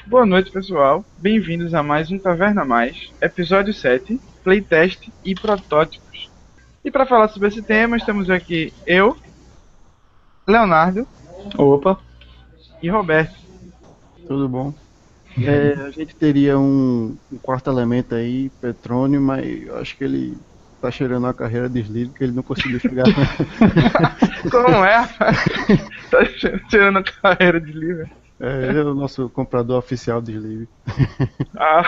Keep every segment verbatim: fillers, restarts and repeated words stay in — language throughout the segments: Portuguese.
Boa noite, pessoal. Bem-vindos a mais um Taverna Mais, episódio sete, Playtest e Protótipos. E para falar sobre esse tema, estamos aqui eu, Leonardo Opa, e Roberto. Tudo bom? É, a gente teria um, um quarto elemento aí, Petrônio, mas eu acho que ele tá cheirando a carreira de livre, que ele não conseguiu chegar. Como é, rapaz? Tá tirando a carreira de livro. É, ele é o nosso comprador oficial de livre. Ah.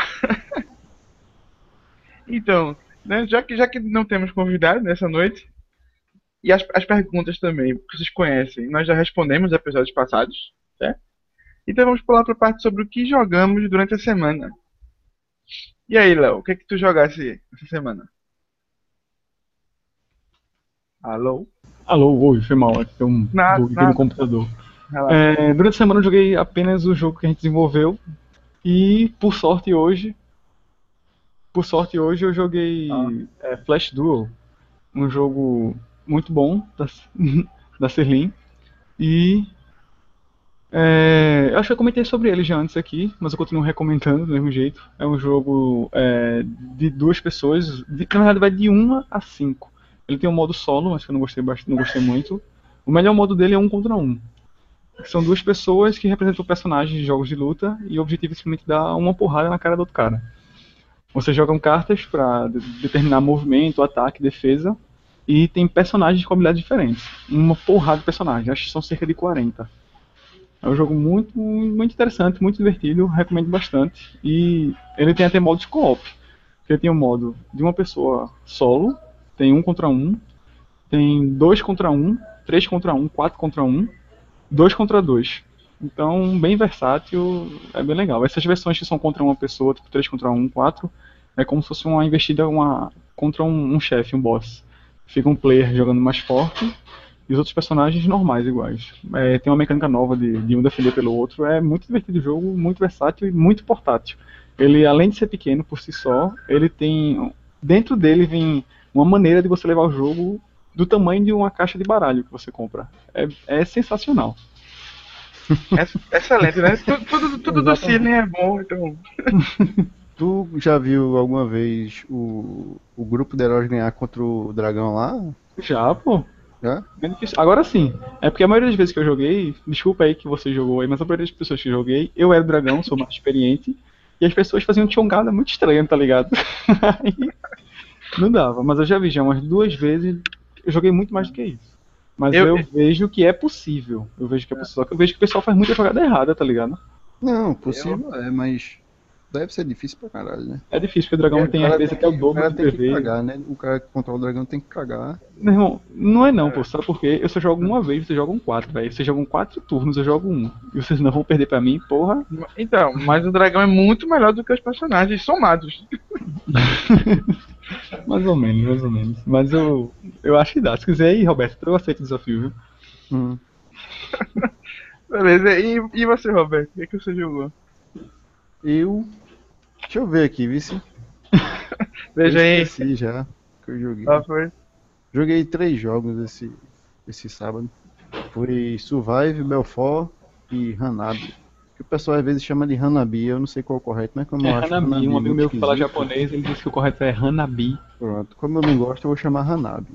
Então, né, já, que, já que não temos convidado nessa noite, e as, as perguntas também, que vocês conhecem, nós já respondemos nos episódios passados, certo? Então vamos pular para a parte sobre o que jogamos durante a semana. E aí, Léo, o que é que tu jogasse essa semana? Alô? alô, oi, foi mal, aqui tem um Nada, bug aqui no nada. computador. Relaxa. É, durante a semana eu joguei apenas o jogo que a gente desenvolveu e, por sorte hoje, por sorte hoje eu Ah, joguei é, Flash Duel, um jogo muito bom da, da Serlin e é, eu acho que eu comentei sobre ele já antes aqui, mas eu continuo recomendando do mesmo jeito. É um jogo é, de duas pessoas, de, na verdade vai de uma a cinco. Ele tem um modo solo, mas que eu não gostei, bast- não gostei muito. O melhor modo dele é um contra um. São duas pessoas que representam personagens de jogos de luta e o objetivo é simplesmente dar uma porrada na cara do outro cara. Você joga cartas para determinar movimento, ataque, defesa e tem personagens com habilidades diferentes. Uma porrada de personagens, acho que são cerca de quarenta. É um jogo muito, muito interessante, muito divertido, recomendo bastante. E ele tem até modos co-op. Ele tem um modo de uma pessoa solo, tem um contra um, tem dois contra um, três contra um, quatro contra um, dois contra dois. Então, bem versátil, é bem legal. Essas versões que são contra uma pessoa, tipo três contra um, quatro, é como se fosse uma investida uma, contra um, um chefe, um boss. Fica um player jogando mais forte e os outros personagens normais iguais. É, tem uma mecânica nova de, de um defender pelo outro. É muito divertido o jogo, muito versátil e muito portátil. Ele, além de ser pequeno por si só, ele tem. Dentro dele vem uma maneira de você levar o jogo do tamanho de uma caixa de baralho que você compra. É, é sensacional. ex- excelente, né? Tu- Tudo, tudo do Exatamente. Cirne é bom, então. Tu já viu alguma vez o, o grupo de heróis ganhar contra o dragão lá? Já, pô. Já? Bem difícil. Agora sim. É porque a maioria das vezes que eu joguei, desculpa aí que você jogou aí, mas a maioria das pessoas que eu joguei, eu era o dragão, sou mais experiente, e as pessoas faziam chongada muito estranha, tá ligado? Aí não dava, mas eu já vi já umas duas vezes, eu joguei muito mais do que isso. Mas Eu, eu vejo que é possível. Eu vejo que é possível. Só que eu vejo que o pessoal faz muita jogada errada, tá ligado? Não, eu, possível é, mas deve ser difícil pra caralho, né? É difícil, porque o dragão O tem às cara vezes tem até o que, o dobro cara de tem que P V. cagar, né? O cara que controla o dragão tem que cagar. Meu irmão, não é não, pô. Sabe por quê? Eu só jogo uma vez, vocês jogam quatro, velho. Vocês jogam quatro turnos, eu jogo um. E vocês não vão perder pra mim, porra. então, mas o dragão é muito melhor do que os personagens somados. Mais ou menos, mais ou menos. Mas eu, eu acho que dá. Se quiser aí, Roberto, eu aceito o desafio, viu? Hum. Beleza, e, e você, Roberto? O que, é que você jogou? Eu. Deixa eu ver aqui, vice. Eu Veja aí. esqueci já que eu Ah, joguei. foi. Joguei três jogos esse, esse sábado. Foi Survive, Belfort e Hanabi. Que o pessoal às vezes chama de Hanabi, eu não sei qual é o correto, mas como É eu acho Hanabi, um Hanabi amigo muito meu que fala esquisito, japonês, ele disse que o correto é Hanabi. pronto. Como eu não gosto, eu vou chamar Hanabi.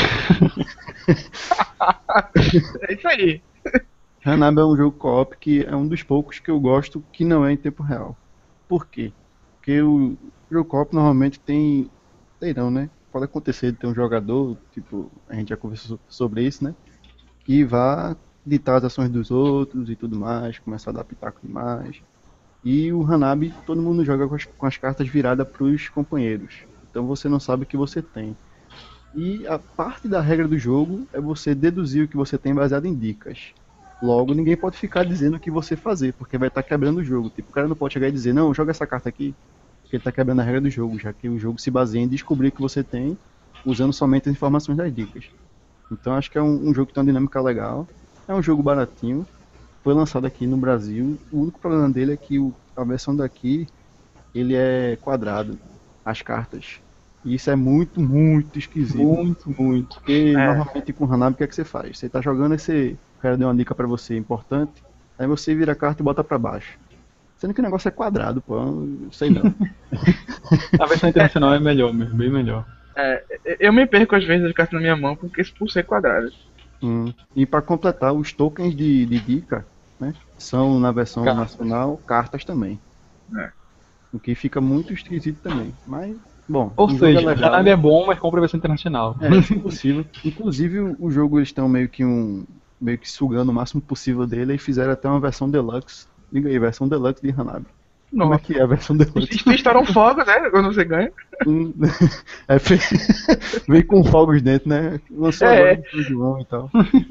É isso aí. Hanabi é um jogo co-op que é um dos poucos que eu gosto que não é em tempo real. Por quê? Porque o jogo co-op normalmente tem. Tem não, né? Pode acontecer de ter um jogador, tipo, a gente já conversou sobre isso, né? Que vá ditar as ações dos outros e tudo mais, começar a dar pitaco demais. E o Hanabi, todo mundo joga com as, com as cartas viradas para os companheiros. Então você não sabe o que você tem. E a parte da regra do jogo é você deduzir o que você tem baseado em dicas. Logo, ninguém pode ficar dizendo o que você fazer, porque vai estar quebrando o jogo. Tipo, o cara não pode chegar e dizer, não, joga essa carta aqui, porque ele está quebrando a regra do jogo, já que o jogo se baseia em descobrir o que você tem, usando somente as informações das dicas. Então acho que é um, um jogo que tem uma dinâmica legal. É um jogo baratinho. Foi lançado aqui no Brasil. O único problema dele é que o, a versão daqui ele é quadrado, as cartas. E isso é muito, muito esquisito. Muito, muito. Porque É, normalmente com o Hanabi o que é que você faz? Você tá jogando e você, o cara deu uma dica pra você importante, aí você vira a carta e bota pra baixo. Sendo que o negócio é quadrado, pô. Eu sei não. A versão internacional é melhor mesmo, bem melhor. É, eu me perco às vezes as cartas na minha mão porque por ser quadradas. Hum. E para completar, os tokens de, de dica, né? São na versão Cartas. nacional cartas também. É. O que fica muito esquisito também. Mas, bom, Ou o jogo é seja, legal. Hanabi é bom, mas compra a versão internacional. É, isso é possível. Inclusive, o o jogo eles estão meio que um. Meio que sugando o máximo possível dele e fizeram até uma versão deluxe. Liga aí, versão deluxe de Hanabi. Como é Nossa. que é a versão deluxe? Eles estouram fogo, né? Quando você ganha. Hum, é, fe- Vem com fogos dentro, né? Lançou É. agora no São João e tal.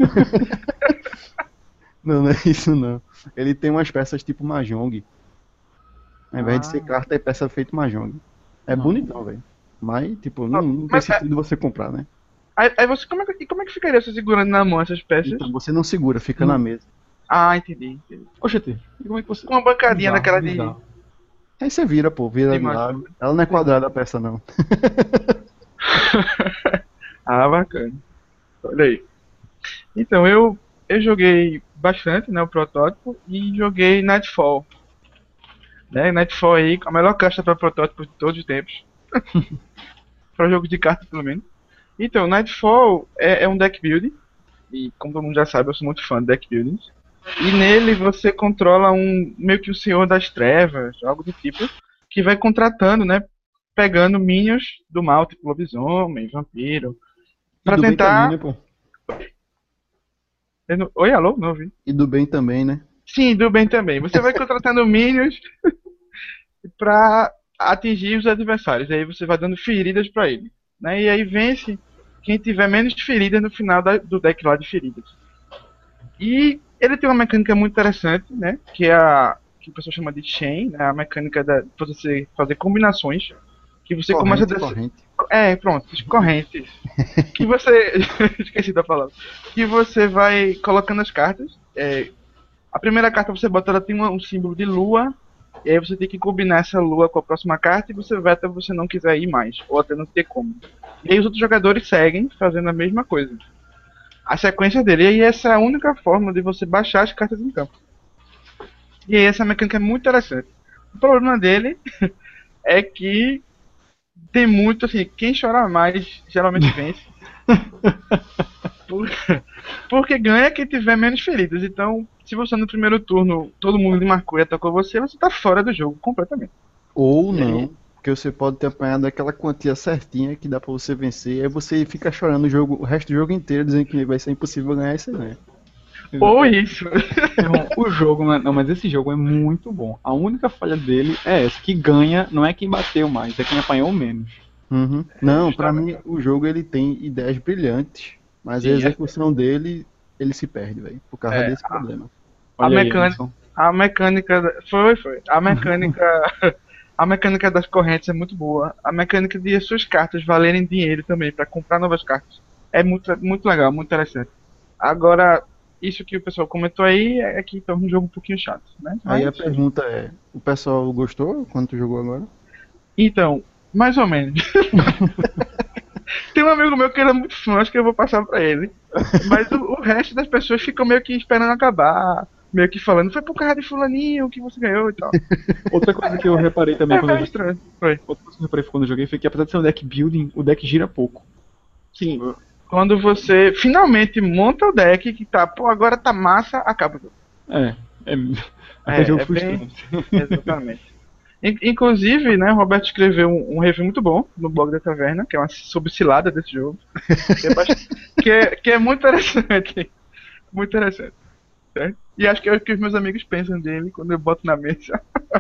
Não, não é isso não. Ele tem umas peças tipo Mahjong. Ao invés de ser Ah. carta, é peça feito Mahjong. É Não. bonitão, velho. Mas, tipo, não, não tem Mas, é- sentido você comprar, né? Aí, aí você, como é, que, como é que ficaria você segurando na mão essas peças? Então você não segura, fica Hum. na mesa. Ah, entendi. entendi. Oxente, e como é que você. Com uma bancadinha Bizarro, daquela de. bizarro. Aí você vira, pô, vira De do Mahjong. lado. Ela não é quadrada a peça, não. Ah, bacana. Olha aí. Então, eu, eu joguei bastante, né, o protótipo, e joguei Nightfall. Né, Nightfall aí, a melhor caixa para protótipo de todos os tempos. Para jogo de carta, pelo menos. Então, Nightfall é, é um deck building. E como todo mundo já sabe, eu sou muito fã de deck building. E nele você controla um meio que o Senhor das Trevas, algo do tipo, que vai contratando, né? Pegando minions do mal, tipo lobisomem, vampiro. E Pra do bem também, tentar. né, pô? Eu não- Oi, alô? Não ouvi. E do bem também, né? Sim, do bem também. Você vai contratando minions pra atingir os adversários. Aí você vai dando feridas pra ele. Né? E aí vence quem tiver menos feridas no final da- do deck lá de feridas. E ele tem uma mecânica muito interessante, né? Que é a que o pessoal chama de chain, né? A mecânica da, de você fazer combinações. Que você começa a Corrente, descer. corrente. É, pronto, as correntes. Que você. Esqueci da palavra. Que você vai colocando as cartas. É, a primeira carta você bota, ela tem uma- um símbolo de lua. E aí você tem que combinar essa lua com a próxima carta e você vai até você não quiser ir mais. Ou até não ter como. E aí os outros jogadores seguem fazendo a mesma coisa. A sequência dele. E aí essa é a única forma de você baixar as cartas em campo. E aí essa mecânica é muito interessante. O problema dele é que tem muito, assim, quem chora mais geralmente vence. Por- Porque ganha quem tiver menos feridas. Então, se você no primeiro turno todo mundo lhe marcou e atacou você, você tá fora do jogo completamente. Ou E aí- não, porque você pode ter apanhado aquela quantia certinha que dá pra você vencer, aí você fica chorando o, jogo, o resto do jogo inteiro, dizendo que vai ser impossível ganhar e você ganha. Ou isso. Irmão, o jogo, não, é- não, mas esse jogo é muito bom. A única falha dele é essa, que ganha não é quem bateu mais, é quem apanhou menos. Uhum. Não, pra justamente. mim o jogo ele tem ideias brilhantes, mas a Sim, é- execução dele, ele se perde, velho, por causa É, desse problema. A Olha aí, mecânica, Emerson. a mecânica, da- foi, foi. A mecânica, a mecânica das correntes é muito boa. A mecânica de as suas cartas valerem dinheiro também para comprar novas cartas é muito, muito legal, muito interessante. Agora, isso que o pessoal comentou aí é que torna um jogo um pouquinho chato, né? Aí a Mas, pergunta é, o pessoal gostou quando tu jogou agora? então, mais ou menos. Tem um amigo meu que era muito fã, acho que eu vou passar pra ele. Mas o, o resto das pessoas ficam meio que esperando acabar, meio que falando, foi por causa de fulaninho que você ganhou e tal. Outra coisa que eu reparei também É quando eu meio joguei, estranho. Foi. outra coisa que eu reparei quando eu joguei foi que apesar de ser um deck building, o deck gira pouco. Sim. Quando você finalmente monta o deck, que tá, pô, agora tá massa, acaba o jogo. É, é até É, jogo é bem. frustrante. Exatamente. In- Inclusive, né, o Roberto escreveu um, um review muito bom no blog da Taverna, que é uma sobre cilada desse jogo. Que é, bast- que é, que é muito interessante. Muito interessante. Certo? E acho que é o que os meus amigos pensam dele quando eu boto na mesa.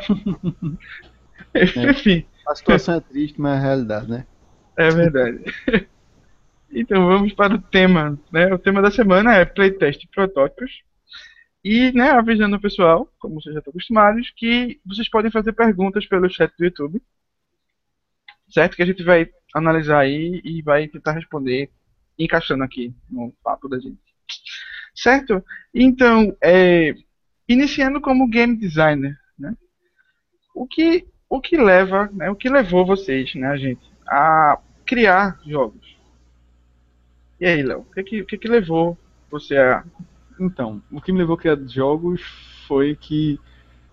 Enfim, A situação é triste, mas é a realidade, né? é verdade. Então vamos para o tema, né? O tema da semana é playtest de protótipos. E, né, avisando o pessoal, como vocês já estão acostumados, que vocês podem fazer perguntas pelo chat do YouTube, certo? Que a gente vai analisar aí e vai tentar responder encaixando aqui no papo da gente. Certo? Então, é, iniciando como game designer, né? O que, o que leva, né, o que levou vocês, né, a gente, a criar jogos? E aí, Léo, o que, que, o que que levou você a... Então, o que me levou a criar jogos foi que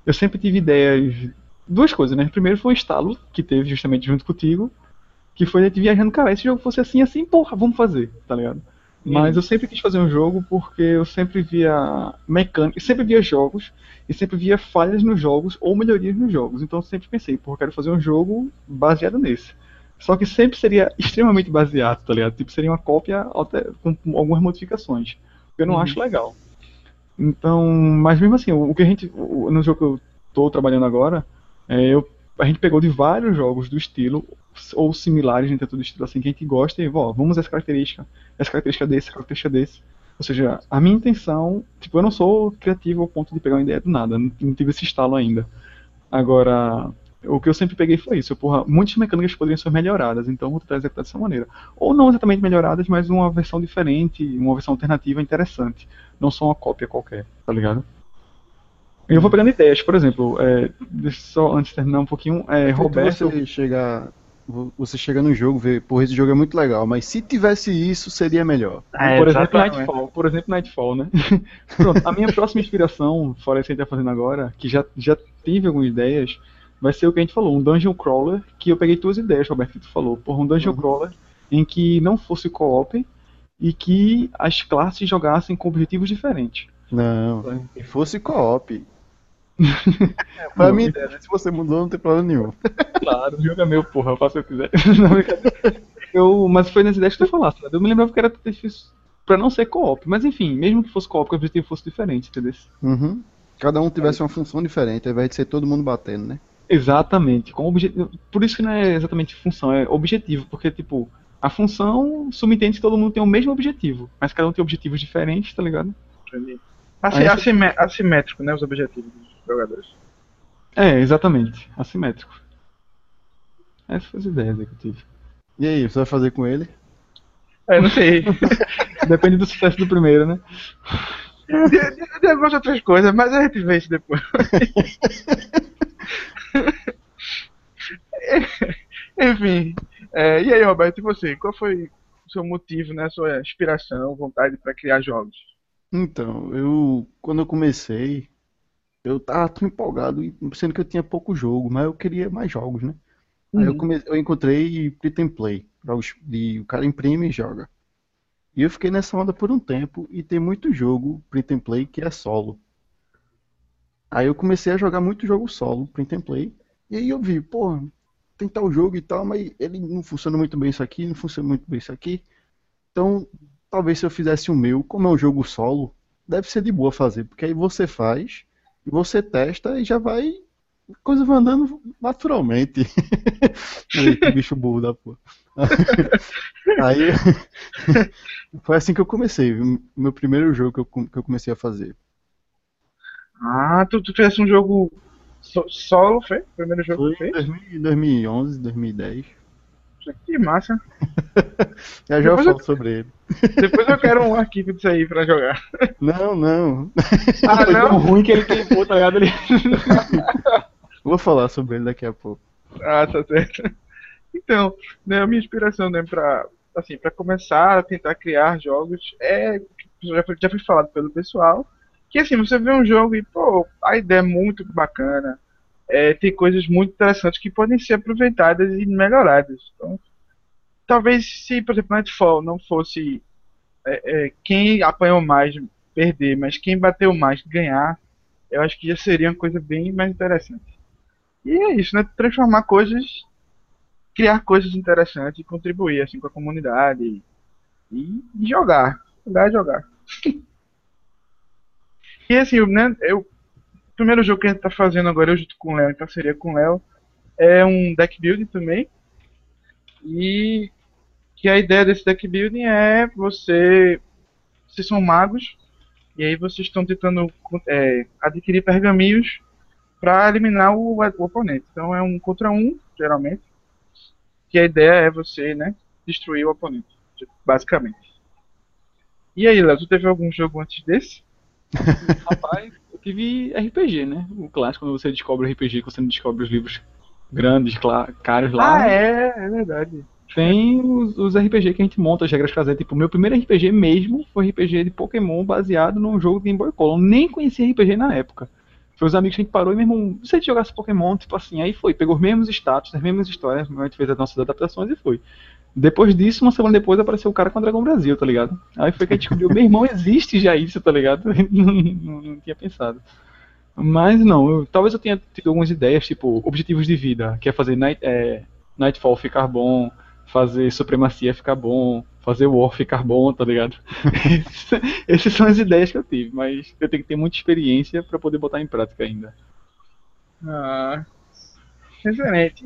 eu sempre tive ideias, duas coisas, né? Primeiro foi um estalo que teve justamente junto contigo, que foi a gente viajando, cara, esse jogo fosse assim, assim, porra, vamos fazer, tá ligado? Mas Uhum. eu sempre quis fazer um jogo porque eu sempre via mecânica, sempre via jogos e sempre via falhas nos jogos ou melhorias nos jogos. Então eu sempre pensei, porra, eu quero fazer um jogo baseado nesse. Só que sempre seria extremamente baseado, tá ligado? Tipo, seria uma cópia alter- com algumas modificações. Eu não Uhum. acho legal. Então, mas mesmo assim, o, o que a gente, o- no jogo que eu tô trabalhando agora, é, eu, a gente pegou de vários jogos do estilo, ou similares dentro do estilo assim, que a gente gosta, e ó, vamos essa característica, essa característica desse, essa característica desse. Ou seja, a minha intenção, tipo, eu não sou criativo ao ponto de pegar uma ideia do nada, não, não tive esse estalo ainda. Agora, o que eu sempre peguei foi isso, porra, muitas mecânicas poderiam ser melhoradas, então eu vou tentar executar dessa maneira. Ou não exatamente melhoradas, mas uma versão diferente, uma versão alternativa interessante. Não só uma cópia qualquer, tá ligado? E eu vou Hum. pegando ideias, por exemplo, é, deixa eu só antes de terminar um pouquinho, é, É feito Roberto. você chegar, vo- você chega no jogo, ver, porra, esse jogo é muito legal, mas se tivesse isso, seria melhor, né? É, Por exemplo, exatamente. Nightfall, por exemplo, Nightfall, né? Pronto, a minha próxima inspiração, fora isso que a gente tá fazendo agora, que já, já tive algumas ideias, vai ser o que a gente falou, um dungeon crawler, que eu peguei tuas ideias, Roberto, que tu falou, por um dungeon Uhum. crawler em que não fosse co-op e que as classes jogassem com objetivos diferentes. Não, se fosse co-op, foi a Não, minha ideia, né? Se você mudou, não tem problema nenhum. claro, o jogo é meu, porra, eu faço o que eu quiser. Não, brincadeira. Eu, mas foi nas ideias que tu falaste, né? Eu me lembrava que era difícil pra não ser co-op, mas enfim, mesmo que fosse co-op, que o objetivo fosse diferente, entendeu? Uhum. Cada um Aí, tivesse uma função diferente, ao invés de ser todo mundo batendo, né? exatamente, com objetivo. Por isso que não é exatamente função, é objetivo, porque tipo, a função subentende que todo mundo tem o mesmo objetivo, mas cada um tem objetivos diferentes, tá ligado? Entendi. Aí Assi- essa. assime- assimétrico, né? Os objetivos dos jogadores. É, exatamente, assimétrico. Essas foram as ideias aí que eu tive. E aí, você vai fazer com ele? É, não sei. Depende do sucesso do primeiro, né? De, de, de algumas outras coisas, mas a gente vê isso depois. Enfim. É, e aí, Roberto, e você? Qual foi o seu motivo, né? Sua inspiração, vontade para criar jogos? Então, eu, quando eu comecei, eu tava tão empolgado, e sendo que eu tinha pouco jogo, mas eu queria mais jogos, né? Aí eu, Uhum. come... eu encontrei Print and Play, jogos de o cara imprime e joga. E eu fiquei nessa onda por um tempo, e tem muito jogo Print and Play que é solo. Aí eu comecei a jogar muito jogo solo, Print and Play, e aí eu vi, pô, tem tal jogo e tal, mas ele não funciona muito bem isso aqui, não funciona muito bem isso aqui. Então, talvez se eu fizesse o meu, como é um jogo solo, deve ser de boa fazer, porque aí você faz, você testa e já vai, a coisa vai andando naturalmente. Eita, bicho burro da porra. Aí foi assim que eu comecei, o meu primeiro jogo que eu, com- que eu comecei a fazer. Ah, tu, tu fizesse um jogo so- solo, foi? O primeiro jogo que Foi tu em fez? dois mil e dois mil e onze, dois mil e dez. Poxa, que massa. Já já eu Depois eu, falo sobre ele. depois eu quero um arquivo disso aí pra jogar. Não, não. Ah, Foi tão não? ruim que ele queimou, tá ligado? Ele... Vou falar sobre ele daqui a pouco. Ah, tá certo. Então, né, a minha inspiração, né, pra, assim, pra começar a tentar criar jogos é, já foi, já foi falado pelo pessoal, que assim, você vê um jogo e, pô, a ideia é muito bacana, é, tem coisas muito interessantes que podem ser aproveitadas e melhoradas. Então, talvez se, por exemplo, Nightfall não fosse é, é, quem apanhou mais perder, mas quem bateu mais ganhar, eu acho que já seria uma coisa bem mais interessante. E é isso, né? Transformar coisas, criar coisas interessantes e contribuir assim com a comunidade e, e jogar, jogar, e jogar. E assim, né? Eu, o primeiro jogo que a gente tá fazendo agora, eu junto com o Léo, em parceria com o Léo, é um deck building também. E que a ideia desse deck building é você, vocês são magos e aí vocês estão tentando é, adquirir pergaminhos para eliminar o, o oponente. Então é um contra um, geralmente, que a ideia é você, né, destruir o oponente, basicamente. E aí, Léo, tu teve algum jogo antes desse? Rapaz, eu tive R P G, né? O clássico, quando você descobre o R P G, quando você não descobre os livros grandes, cla- caros Ah, lá, é, é verdade. tem os, os R P G que a gente monta, as regras caseiras. Tipo, o meu primeiro R P G mesmo foi R P G de Pokémon baseado num jogo de Game Boy Color. Eu nem conhecia R P G na época. Foi os amigos que a gente parou e, meu irmão, se a gente jogasse Pokémon, tipo assim, aí foi, pegou os mesmos status, as mesmas histórias, a gente fez as nossas adaptações e foi. Depois disso, uma semana depois, apareceu o cara com a Dragon Brasil, tá ligado? Aí foi que a gente descobriu, meu irmão, existe já isso, tá ligado? A gente não, não, não tinha pensado. Mas não, eu- talvez eu tenha tido algumas ideias, tipo, objetivos de vida, que é fazer Night, é, Nightfall ficar bom, fazer Supremacia ficar bom, fazer War ficar bom, tá ligado? Essas são as ideias que eu tive, mas eu tenho que ter muita experiência pra poder botar em prática ainda. Ah, excelente.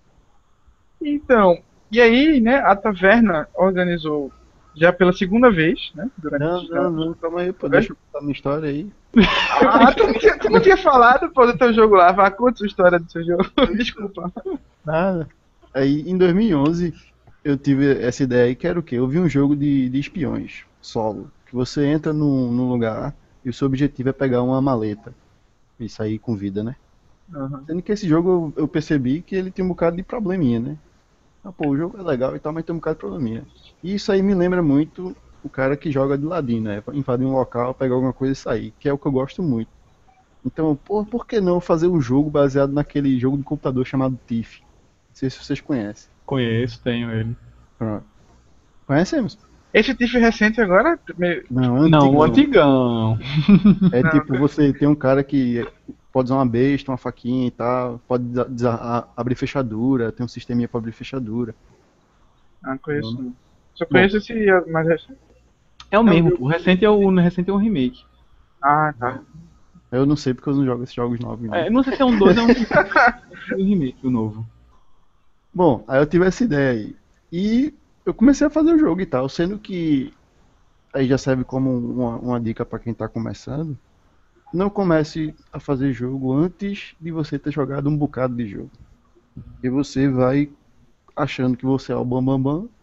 Então, e aí, né, a taverna organizou já pela segunda vez, né, durante Não, esses não, anos. não, calma aí, pô, Oi? deixa eu contar minha história aí. Ah, tu, não tinha- tu não tinha falado, pô, do teu jogo lá. Vai, conta a sua história do seu jogo. Desculpa. Nada. Aí, em dois mil e onze, eu tive essa ideia aí, que era o quê? Eu vi um jogo de, de espiões, solo, que você entra num, num lugar e o seu objetivo é pegar uma maleta e sair com vida, né? Aham. Sendo que esse jogo eu, eu percebi que ele tem um bocado de probleminha, né? Ah, pô, o jogo é legal e tal, mas tem um bocado de probleminha. E isso aí me lembra muito o cara que joga de ladinho, né? Invadir um local, pegar alguma coisa e sair, que é o que eu gosto muito. Então, pô, por que não fazer um jogo baseado naquele jogo de computador chamado Thief? Não sei se vocês conhecem. Conheço, tenho ele. Pronto. Conhecemos? Esse Tiff recente agora, meio- Não, Não, o antigão. antigão. É não, tipo, você tem um cara que pode usar uma besta, uma faquinha e tal, pode desa- desa- a- abrir fechadura, tem um sisteminha pra abrir fechadura. não Não, conheço né? não. Só Bom, conheço esse mais recente. É o É um mesmo, jogo. pô. O recente é o, o recente é um remake. Ah, tá. eu não sei porque eu não jogo esses jogos novos, não. É, não sei se é um dois ou é um um remake, o novo. Bom, aí eu tive essa ideia aí. E eu comecei a fazer o jogo e tal, sendo que aí já serve como uma, uma dica pra quem tá começando. Não comece a fazer jogo antes de você ter jogado um bocado de jogo. E você vai achando que você é o bambambam, bam, bam,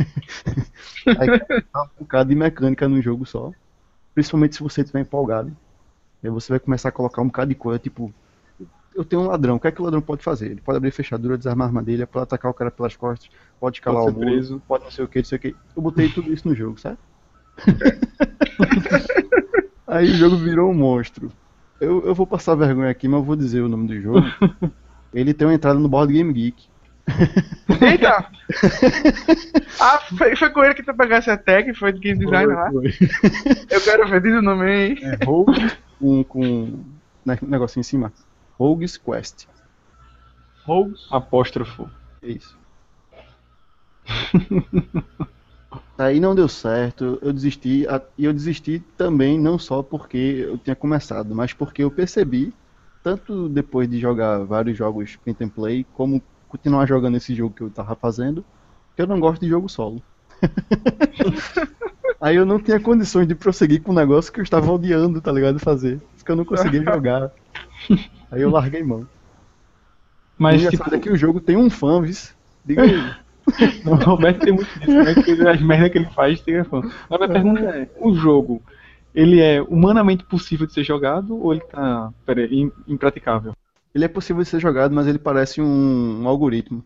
aí colocar um bocado de mecânica no jogo só. Principalmente se você estiver empolgado. Aí você vai começar a colocar um bocado de coisa, tipo, eu tenho um ladrão, o que é que o ladrão pode fazer? Ele pode abrir fechadura, desarmar a armadilha, pode atacar o cara pelas costas, pode escalar Pode o ser muro, preso. pode não sei o que, não sei o que. Eu botei tudo isso no jogo, certo? Aí o jogo virou um monstro. Eu, eu vou passar vergonha aqui, mas eu vou dizer o nome do jogo. Ele tem uma entrada no Board Game Geek. Eita! Ah, foi, foi com ele que tu pegasse a tag, foi de game design lá. Foi, Eu quero ver, diz o nome aí. É Rogue com, com né, um negocinho em cima. Rogue's Quest. Rogues. Apóstrofo. É isso. Aí não deu certo, eu desisti, a- e eu desisti também não só porque eu tinha começado, mas porque eu percebi, tanto depois de jogar vários jogos print and play, como continuar jogando esse jogo que eu tava fazendo, que eu não gosto de jogo solo. Aí eu não tinha condições de prosseguir com um negócio que eu estava odiando, tá ligado? Fazer. Porque eu não conseguia jogar. Aí eu larguei mão. O Mas, engraçado tipo, é que o jogo tem um fã, vice. Diga aí. o Roberto tem muito disso, né? Que as merdas que ele faz tem fã. Mas minha pergunta é, o jogo, ele é humanamente possível de ser jogado ou ele tá, pera aí, im- impraticável? Ele é possível de ser jogado, mas ele parece um, um algoritmo.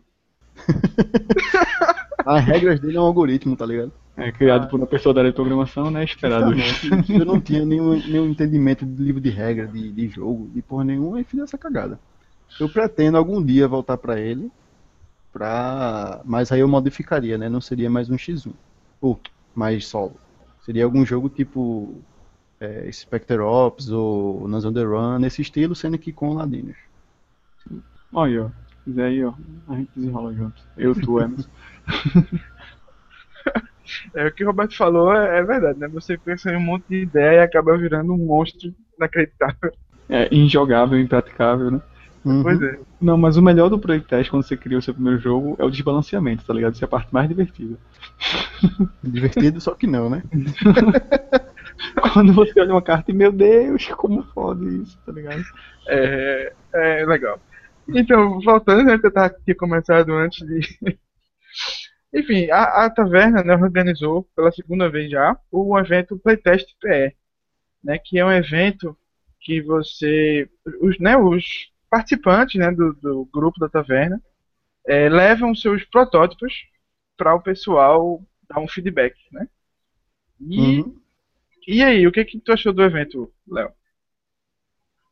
As regras dele é um algoritmo, tá ligado? É criado por uma pessoa da área de programação, né? Esperado. Justamente. Eu não tinha nenhum, nenhum entendimento de livro de regra, de, de jogo, de porra nenhuma, e fiz essa cagada. Eu pretendo algum dia voltar pra ele, pra... mas aí eu modificaria, né? Não seria mais um xis um, ou mais solo. Seria algum jogo tipo é, Spectre Ops ou Nan's on the Run, nesse estilo, sendo que com ladinos. Olha aí, ó. Se quiser aí, ó. A gente desenrola junto. Eu, tu, Emerson. É, o que o Roberto falou é, é verdade, né? Você pensa em um monte de ideia e acaba virando um monstro inacreditável. É injogável, impraticável, né? Pois Uhum. é. Não, mas o melhor do playtest quando você cria o seu primeiro jogo é o desbalanceamento, tá ligado? Isso é a parte mais divertida. Divertido, só que não, né? Quando você olha uma carta e, meu Deus, como fode isso, tá ligado? É, é legal. Então, voltando, né? Que eu tava, tinha começado antes de. Enfim, a, a taverna, né, organizou pela segunda vez já o evento Playtest P E, né? Que é um evento que você. Os, né, os participantes, né, do, do grupo da taverna é, levam seus protótipos para o pessoal dar um feedback, né? E, Uhum. e aí, o que que tu achou do evento, Léo?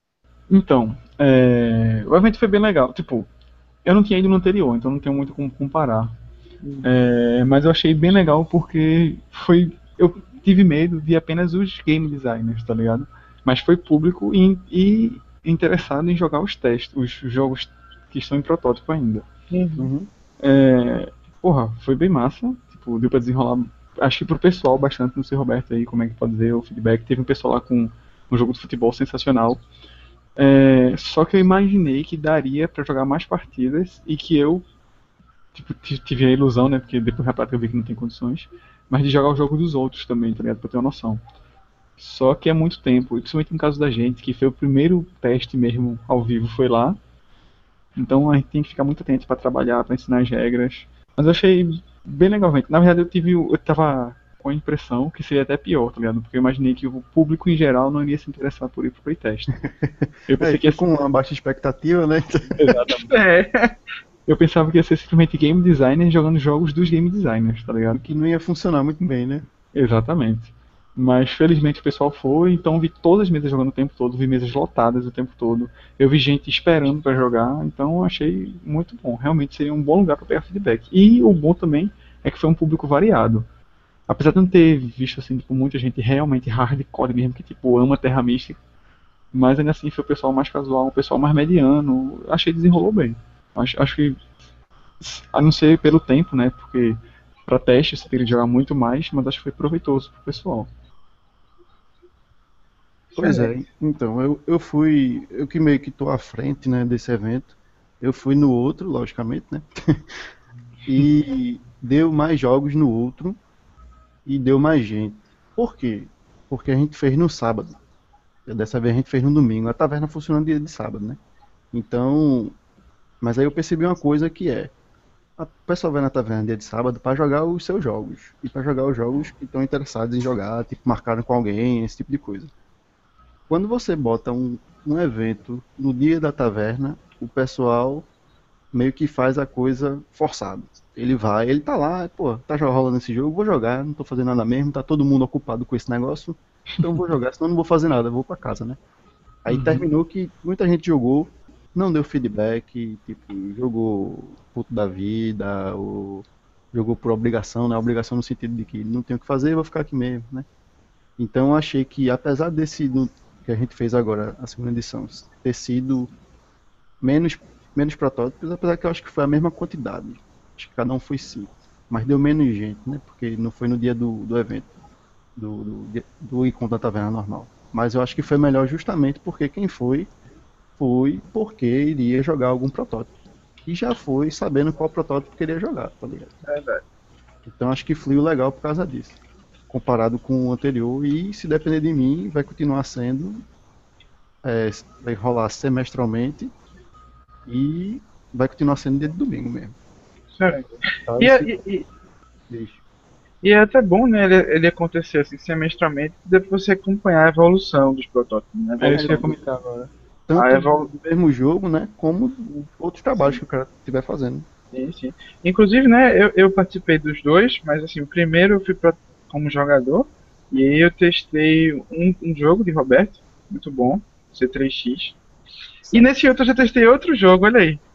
Então, é, o evento foi bem legal. Tipo, eu não tinha ido no anterior, então não tenho muito como comparar. É, mas eu achei bem legal porque foi. Eu tive medo de apenas os game designers, tá ligado? Mas foi público e, e interessado em jogar os testes, os jogos que estão em protótipo ainda. Uhum. Uhum. É, porra, foi bem massa. Tipo, deu pra desenrolar. Acho que pro pessoal bastante, não sei, Roberto, aí como é que pode ver o feedback. Teve um pessoal lá com um jogo de futebol sensacional. É, só que eu imaginei que daria pra jogar mais partidas e que eu tipo, t- tive a ilusão, né? Porque depois da prática eu vi que não tem condições, mas de jogar o jogo dos outros também, tá ligado? Pra ter uma noção. Só que é muito tempo, e principalmente no caso da gente, que foi o primeiro teste mesmo ao vivo, foi lá. Então a gente tem que ficar muito atento pra trabalhar, pra ensinar as regras. Mas eu achei bem legalmente. Na verdade eu tive, o- eu tava com a impressão que seria até pior, tá ligado? Porque eu imaginei que o público em geral não iria se interessar por ir pro playtest. Eu É, pensei e que ia foi ser... com uma baixa expectativa, né? Exatamente. É. Eu pensava que ia ser simplesmente game designer jogando jogos dos game designers, tá ligado? Que não ia funcionar muito bem, né? Exatamente. Mas felizmente o pessoal foi, então vi todas as mesas jogando o tempo todo, vi mesas lotadas o tempo todo. Eu vi gente esperando pra jogar, então eu achei muito bom. Realmente seria um bom lugar pra pegar feedback. E o bom também é que foi um público variado. Apesar de não ter visto assim, tipo, muita gente realmente hardcore mesmo, que tipo ama Terra Mística, mas ainda assim foi o pessoal mais casual, o pessoal mais mediano. Achei que desenrolou bem. Acho, acho que, a não ser pelo tempo, né? Porque pra teste você teria que jogar muito mais, mas acho que foi proveitoso pro pessoal. Pois Excelente. é, então, eu, eu fui, eu que meio que tô à frente, né, desse evento, eu fui no outro, logicamente, né, e deu mais jogos no outro e deu mais gente. Por quê? Porque a gente fez no sábado, dessa vez a gente fez no domingo, a taverna funciona dia de sábado, né, então, mas aí eu percebi uma coisa que é, a pessoa vai na taverna dia de sábado para jogar os seus jogos, e para jogar os jogos que estão interessados em jogar, tipo, marcaram com alguém, esse tipo de coisa. Quando você bota um, um evento no dia da taverna, o pessoal meio que faz a coisa forçada. Ele vai, ele tá lá, pô, tá rolando esse jogo, vou jogar, não tô fazendo nada mesmo, tá todo mundo ocupado com esse negócio, então vou jogar, senão não vou fazer nada, vou pra casa, né? Aí Uhum. terminou que muita gente jogou, não deu feedback, tipo, jogou puto da vida, ou jogou por obrigação, né? Obrigação no sentido de que não tenho o que fazer, vou ficar aqui mesmo, né? Então eu achei que, apesar desse do, que a gente fez agora, a segunda edição, ter sido menos, menos protótipos, apesar que eu acho que foi a mesma quantidade. Acho que cada um foi cinco. Mas deu menos gente, né? Porque não foi no dia do, do evento, do, do, do encontro da taverna normal. Mas eu acho que foi melhor justamente porque quem foi, foi porque iria jogar algum protótipo. E já foi sabendo qual protótipo queria jogar, tá ligado? Verdade. Então acho que fluiu legal por causa disso. Comparado com o anterior, e se depender de mim, vai continuar sendo, é, vai rolar semestralmente e vai continuar sendo dia de domingo mesmo. Excelente. Tá? E, E é- se... e, e, Deixa. e é até bom, né, ele, ele acontecer assim semestralmente, depois você acompanhar a evolução dos protótipos, né? A Era isso que eu evolução ia do, comentar agora. a Tanto evolu do mesmo jogo, né, como outros trabalhos Sim, que o cara estiver fazendo. sim, sim. Inclusive, né, eu, eu participei dos dois, mas assim, o primeiro eu fui pra, como jogador, e aí eu testei um, um jogo de Roberto, muito bom, C três X. E Certo. nesse outro eu já testei outro jogo, olha aí.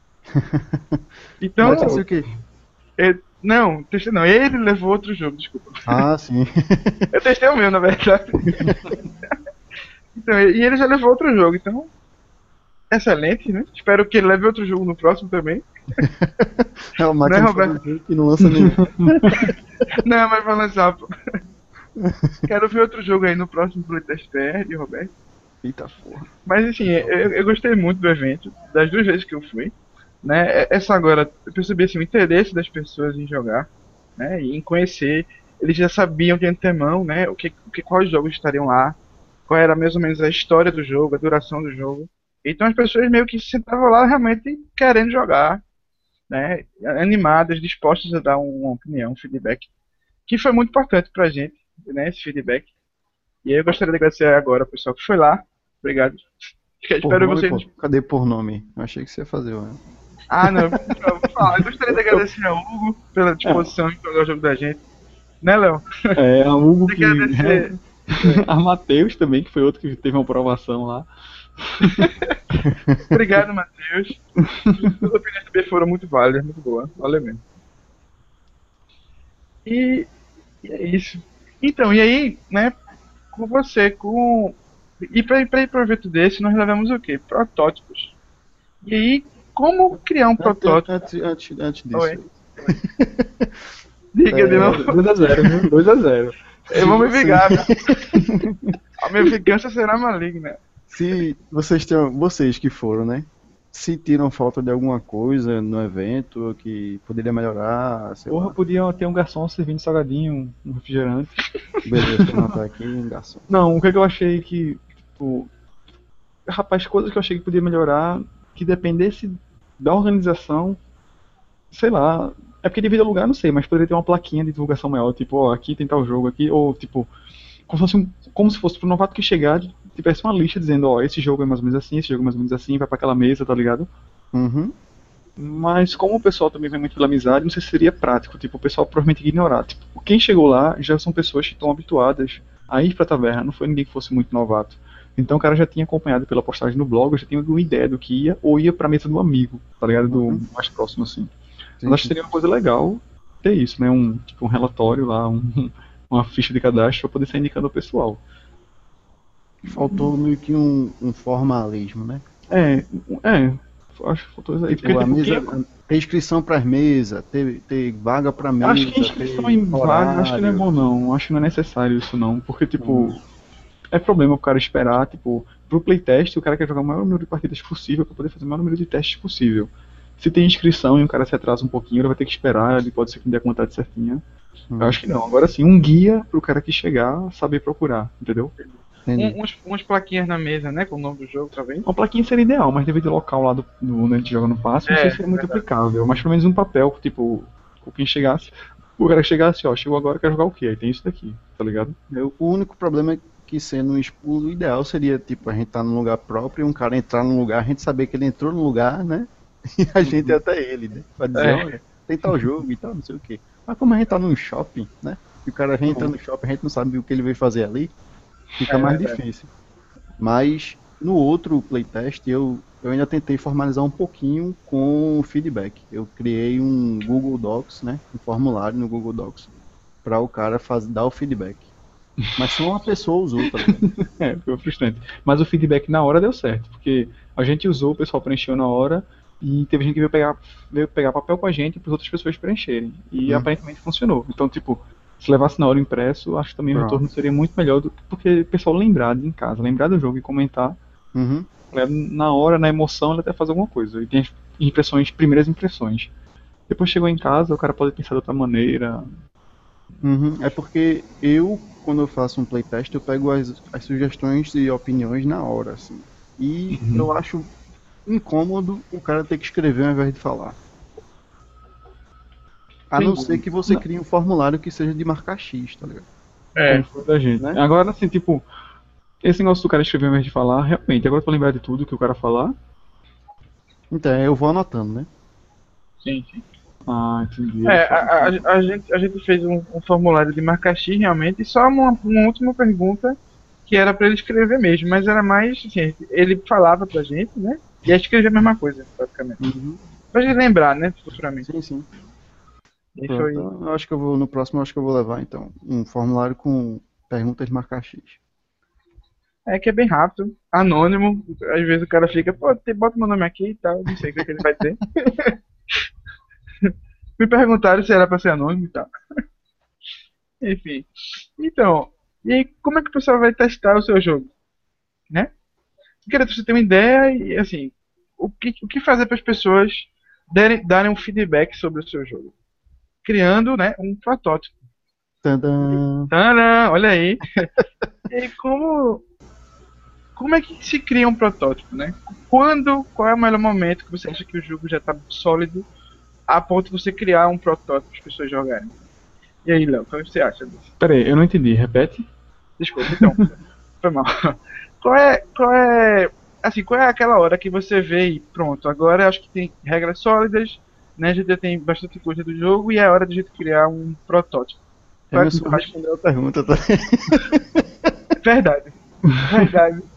Mas você Então, o quê? é, não, testei não, ele levou outro jogo, desculpa. Ah, sim. Eu testei o meu, na verdade. Então, e ele já levou outro jogo, então, excelente, né? Espero que ele leve outro jogo no próximo também. É uma Né, máquina de fazer Roberto? jogo que não lança nenhum. Não, mas vai lançar, pô. Quero ver outro jogo aí no próximo Playtest P R, Roberto. Eita porra. Mas, assim, eu, eu gostei muito do evento, das duas vezes que eu fui. Né? Essa agora, eu percebi assim, o interesse das pessoas em jogar, né? E em conhecer. Eles já sabiam de antemão, né? O que, o que, quais jogos estariam lá, qual era mais ou menos a história do jogo, a duração do jogo. Então as pessoas meio que se sentavam lá realmente querendo jogar, né? Animadas, dispostas a dar uma opinião, um feedback, que foi muito importante pra gente, né? Esse feedback. E aí eu gostaria de agradecer agora ao pessoal que foi lá. Obrigado. Por Espero nome, vocês. pô. Cadê por nome? Eu achei que você ia fazer, ó. Ah, não, eu vou falar. Eu gostaria de agradecer ao Hugo pela É, disposição em jogar o jogo da gente. Né, Léo? é a Hugo Tem que que. agradecer. A Matheus também, que foi outro que teve uma aprovação lá. Obrigado, Matheus. Suas opiniões também foram muito válidas, muito boas. Valeu mesmo. E, e é isso. Então, e aí, né, com você, com. E para ir para um projeto desse, nós levamos o quê? Protótipos. E aí, como criar um Antes, protótipo? antes, antes, antes disso Oi. aí. Diga de É, novo. dois a zero, viu? dois a zero. Eu vou me vingar, viu? A minha vingança será maligna. Se vocês têm, vocês que foram, né? Sentiram falta de alguma coisa no evento que poderia melhorar, sei Porra, lá. podia ter um garçom servindo salgadinho, um refrigerante. Beleza, deixa eu anotar aqui, um garçom. Não, o que, é que eu achei que, tipo, rapaz, coisas que eu achei que podia melhorar, que dependesse da organização, sei lá, é porque devido ao lugar, não sei, mas poderia ter uma plaquinha de divulgação maior, tipo, ó, aqui tem tal jogo aqui, ou tipo, como se fosse, um, como se fosse pro novato que chegar, tivesse uma lista dizendo, ó, esse jogo é mais ou menos assim, esse jogo é mais ou menos assim, vai pra aquela mesa, tá ligado? Uhum. Mas como o pessoal também vem muito pela amizade, não sei se seria prático, tipo, o pessoal provavelmente ia ignorar. Tipo, quem chegou lá já são pessoas que estão habituadas a ir pra taverna, não foi ninguém que fosse muito novato. Então o cara já tinha acompanhado pela postagem no blog, já tinha uma ideia do que ia, ou ia pra mesa do amigo, tá ligado? Do Uhum. mais próximo, assim. Sim, Mas acho que sim. seria uma coisa legal ter isso, né? Um, tipo, um relatório lá, um, uma ficha de cadastro pra poder ser indicando ao pessoal. Faltou meio que um, um formalismo, né? É, é, acho que faltou isso aí. Porque, Tipo, a tipo, mesa, quem- ter inscrição para as mesas, ter, ter vaga para eu acho que mesa, inscrição ter em vaga, acho que não é horário. bom não, acho que não é necessário isso não, porque, tipo, Hum. é problema o cara esperar, tipo, pro playtest o cara quer jogar o maior número de partidas possível pra poder fazer o maior número de testes possível. Se tem inscrição e o cara se atrasa um pouquinho, ele vai ter que esperar, ele pode ser que não dê a quantidade certinha. Eu Hum. acho que não. Agora sim, um guia pro cara que chegar saber procurar, entendeu? Entendi. Um, uns, umas plaquinhas na mesa, né? Com o nome do jogo, talvez. Uma plaquinha seria ideal, mas devido ao local lá do, do onde a gente joga no passe, não sei É, se seria muito verdade. aplicável. Mas pelo menos um papel, tipo, com quem chegasse, o cara que chegasse, ó, chegou agora, quer jogar o quê? Aí tem isso daqui, tá ligado? Eu- o único problema é que sendo um expulso, o ideal seria, tipo, a gente tá num lugar próprio e um cara entrar num lugar, a gente saber que ele entrou no lugar, né? E a gente ir até ele, né? Pra dizer, É. olha, tem tal jogo e tal, não sei o quê. Mas como a gente tá num shopping, né? E o cara vem entrando no shopping, a gente não sabe o que ele veio fazer ali, fica É mais verdade. difícil. Mas no outro playtest eu, eu ainda tentei formalizar um pouquinho com o feedback. Eu criei um Google Docs, né? Um formulário no Google Docs para o cara faz, dar o feedback. Mas só uma pessoa usou, tá ligado? É, foi frustrante. Mas o feedback na hora deu certo, porque a gente usou, o pessoal preencheu na hora, e teve gente que veio pegar, veio pegar papel com a gente para as outras pessoas preencherem. E Hum. aparentemente funcionou. Então, tipo, se levasse na hora o impresso, acho que também o Pronto. retorno seria muito melhor, do, porque o pessoal lembrar de em casa, lembrar do jogo e comentar, Uhum. né, na hora, na emoção, ele até faz alguma coisa. E tem as impressões, primeiras impressões. Depois chegou em casa, o cara pode pensar de outra maneira. Uhum. É porque eu, quando eu faço um playtest, eu pego as, as sugestões e opiniões na hora, assim. E Uhum. eu acho incômodo o cara ter que escrever ao invés de falar. A não Sim. ser que você Não. crie um formulário que seja de marcar X, tá ligado? É. Como foi da gente. Né? Agora, assim, tipo, esse negócio do cara escrever ao invés de falar, realmente, agora pra lembrar de tudo que o cara falar. Então, eu vou anotando, né? Sim, sim. Ah, entendi. É, ele a, fala. a, a gente, a gente fez um, um formulário de marcaxi realmente, e só uma, uma última pergunta que era pra ele escrever mesmo, mas era mais, assim, ele falava pra gente, né? E aí escrevia a mesma coisa, basicamente. Uhum. Pra gente lembrar, né, futuramente. Sim, sim. E Pronto, foi. então, eu acho que eu vou, no próximo, eu acho que eu vou levar, então, um formulário com perguntas marcar X. É que é bem rápido, anônimo, às vezes o cara fica, pô, te- bota meu nome aqui e tal, não sei o que, que ele vai dizer. Me perguntaram se era pra ser anônimo e tal. Enfim. Então, e aí, como é que o pessoal vai testar o seu jogo, né? Eu queria que você tenha uma ideia e, assim, o que, o que fazer para as pessoas derem, darem um feedback sobre o seu jogo. Criando, né, um protótipo. Tadã! Tadã, olha aí. E aí, como, como é que se cria um protótipo, né? Quando, qual é o melhor momento que você acha que o jogo já está sólido a ponto de você criar um protótipo para as pessoas jogarem? E aí, Léo, o que você acha disso? Pera aí, eu não entendi, repete. Desculpa, então. Foi mal. Qual é, qual é, assim, qual é aquela hora que você vê e pronto, agora eu acho que tem regras sólidas, né, a gente já tem bastante coisa do jogo e é hora de a gente criar um protótipo. Qual é Emerson que não tu acha? respondeu a pergunta, tá? Verdade, verdade.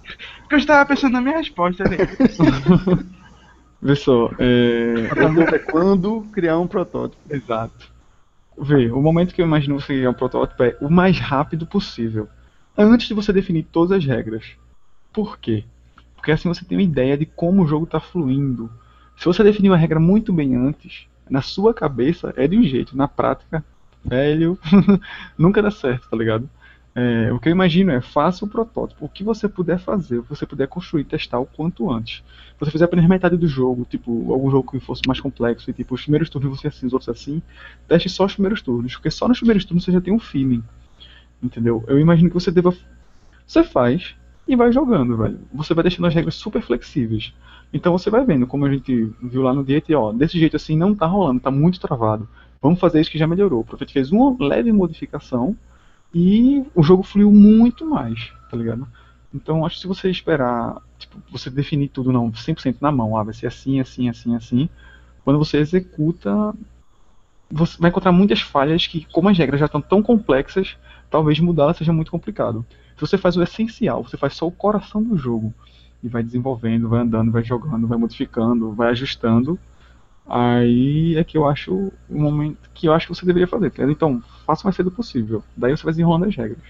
Porque eu estava pensando na minha resposta, né? Vê só, é... A pergunta é quando criar um protótipo. Exato. Vê, o momento que eu imagino você criar um protótipo é o mais rápido possível. Antes de você definir todas as regras. Por quê? Porque assim você tem uma ideia de como o jogo está fluindo. Se você definir uma regra muito bem antes, na sua cabeça é de um jeito, na prática, velho, nunca dá certo, tá ligado? É, o que eu imagino é, faça o protótipo, o que você puder fazer, o que você puder construir, testar o quanto antes. Se você fizer apenas metade do jogo, tipo, algum jogo que fosse mais complexo, e tipo, os primeiros turnos você assim, os outros assim, teste só os primeiros turnos, porque só nos primeiros turnos você já tem um feeling, entendeu? Eu imagino que você deva você faz e vai jogando, velho. Você vai deixando as regras super flexíveis. Então você vai vendo, como a gente viu lá no Diet, ó, desse jeito assim não tá rolando, tá muito travado. Vamos fazer isso que já melhorou. O Prophet fez uma leve modificação e o jogo fluiu muito mais, tá ligado? Então acho que se você esperar, tipo, você definir tudo não cem por cento na mão, ah, vai ser assim, assim, assim, assim, quando você executa, você vai encontrar muitas falhas que, como as regras já estão tão complexas, talvez mudá-las seja muito complicado. Se você faz o essencial, você faz só o coração do jogo e vai desenvolvendo, vai andando, vai jogando, vai modificando, vai ajustando, aí é que eu acho o momento que eu acho que você deveria fazer. Tá? Então, faça o mais cedo possível. Daí você vai desenrolando as regras.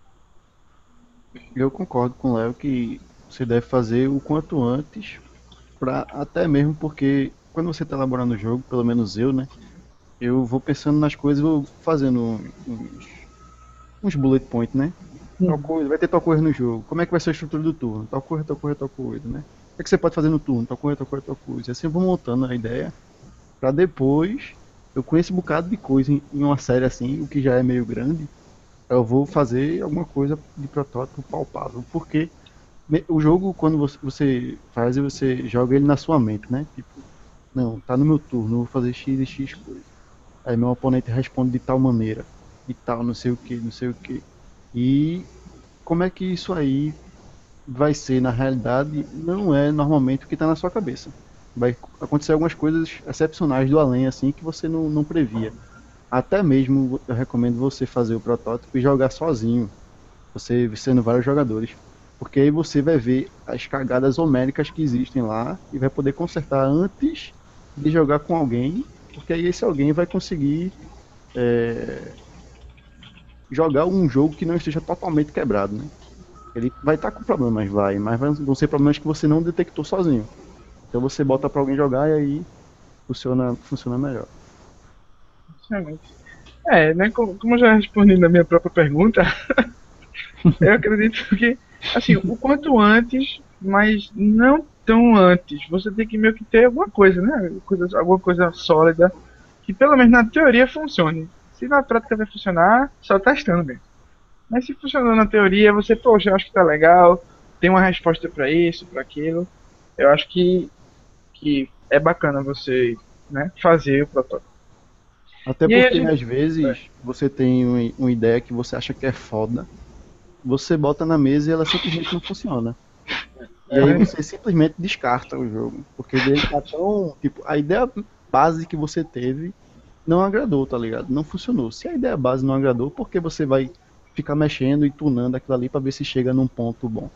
Eu concordo com o Léo que você deve fazer o quanto antes, pra, até mesmo porque quando você está elaborando o jogo, pelo menos eu, né? Eu vou pensando nas coisas, vou fazendo uns, uns bullet points, né? Tal coisa, vai ter tal coisa no jogo. Como é que vai ser a estrutura do turno? Tal coisa, tal coisa, tal coisa, né? O que, é que você pode fazer no turno? Tal coisa, tal coisa, tal coisa. E assim eu vou montando a ideia pra depois eu conheço um bocado de coisa em, em uma série assim, o que já é meio grande. Eu vou fazer alguma coisa de protótipo palpável. Porque me- o jogo, quando você, você faz, você joga ele na sua mente, né? Tipo, não, tá no meu turno, eu vou fazer X e X coisa. Aí meu oponente responde de tal maneira, e tal, não sei o que, não sei o que. E como é que isso aí vai ser na realidade não é normalmente o que está na sua cabeça. Vai acontecer algumas coisas excepcionais do além assim que você não, não previa. Até mesmo eu recomendo você fazer o protótipo e jogar sozinho, você sendo vários jogadores, porque aí você vai ver as cagadas homéricas que existem lá e vai poder consertar antes de jogar com alguém, porque aí esse alguém vai conseguir é, jogar um jogo que não esteja totalmente quebrado, né? Ele vai estar com problemas, vai, mas vão ser problemas que você não detectou sozinho. Então você bota pra alguém jogar e aí funciona, funciona melhor. Realmente. É, né? Como, como eu já respondi na minha própria pergunta, eu acredito que, assim, o quanto antes, mas não tão antes. Você tem que meio que ter alguma coisa, né? Coisa, alguma coisa sólida, que pelo menos na teoria funcione. Se na prática vai funcionar, só testando mesmo. Mas se funcionou na teoria, você, poxa, eu acho que tá legal, tem uma resposta pra isso, pra aquilo. Eu acho que, que é bacana você, né, fazer o protótipo. Até E aí a porque gente. às vezes você tem uma, uma ideia que você acha que é foda, você bota na mesa e ela simplesmente não funciona. E aí É, você simplesmente descarta o jogo. Porque ele tá tão. Tipo, a ideia base que você teve não agradou, tá ligado? Não funcionou. Se a ideia base não agradou, por que você vai ficar mexendo e tunando aquilo ali pra ver se chega num ponto bom?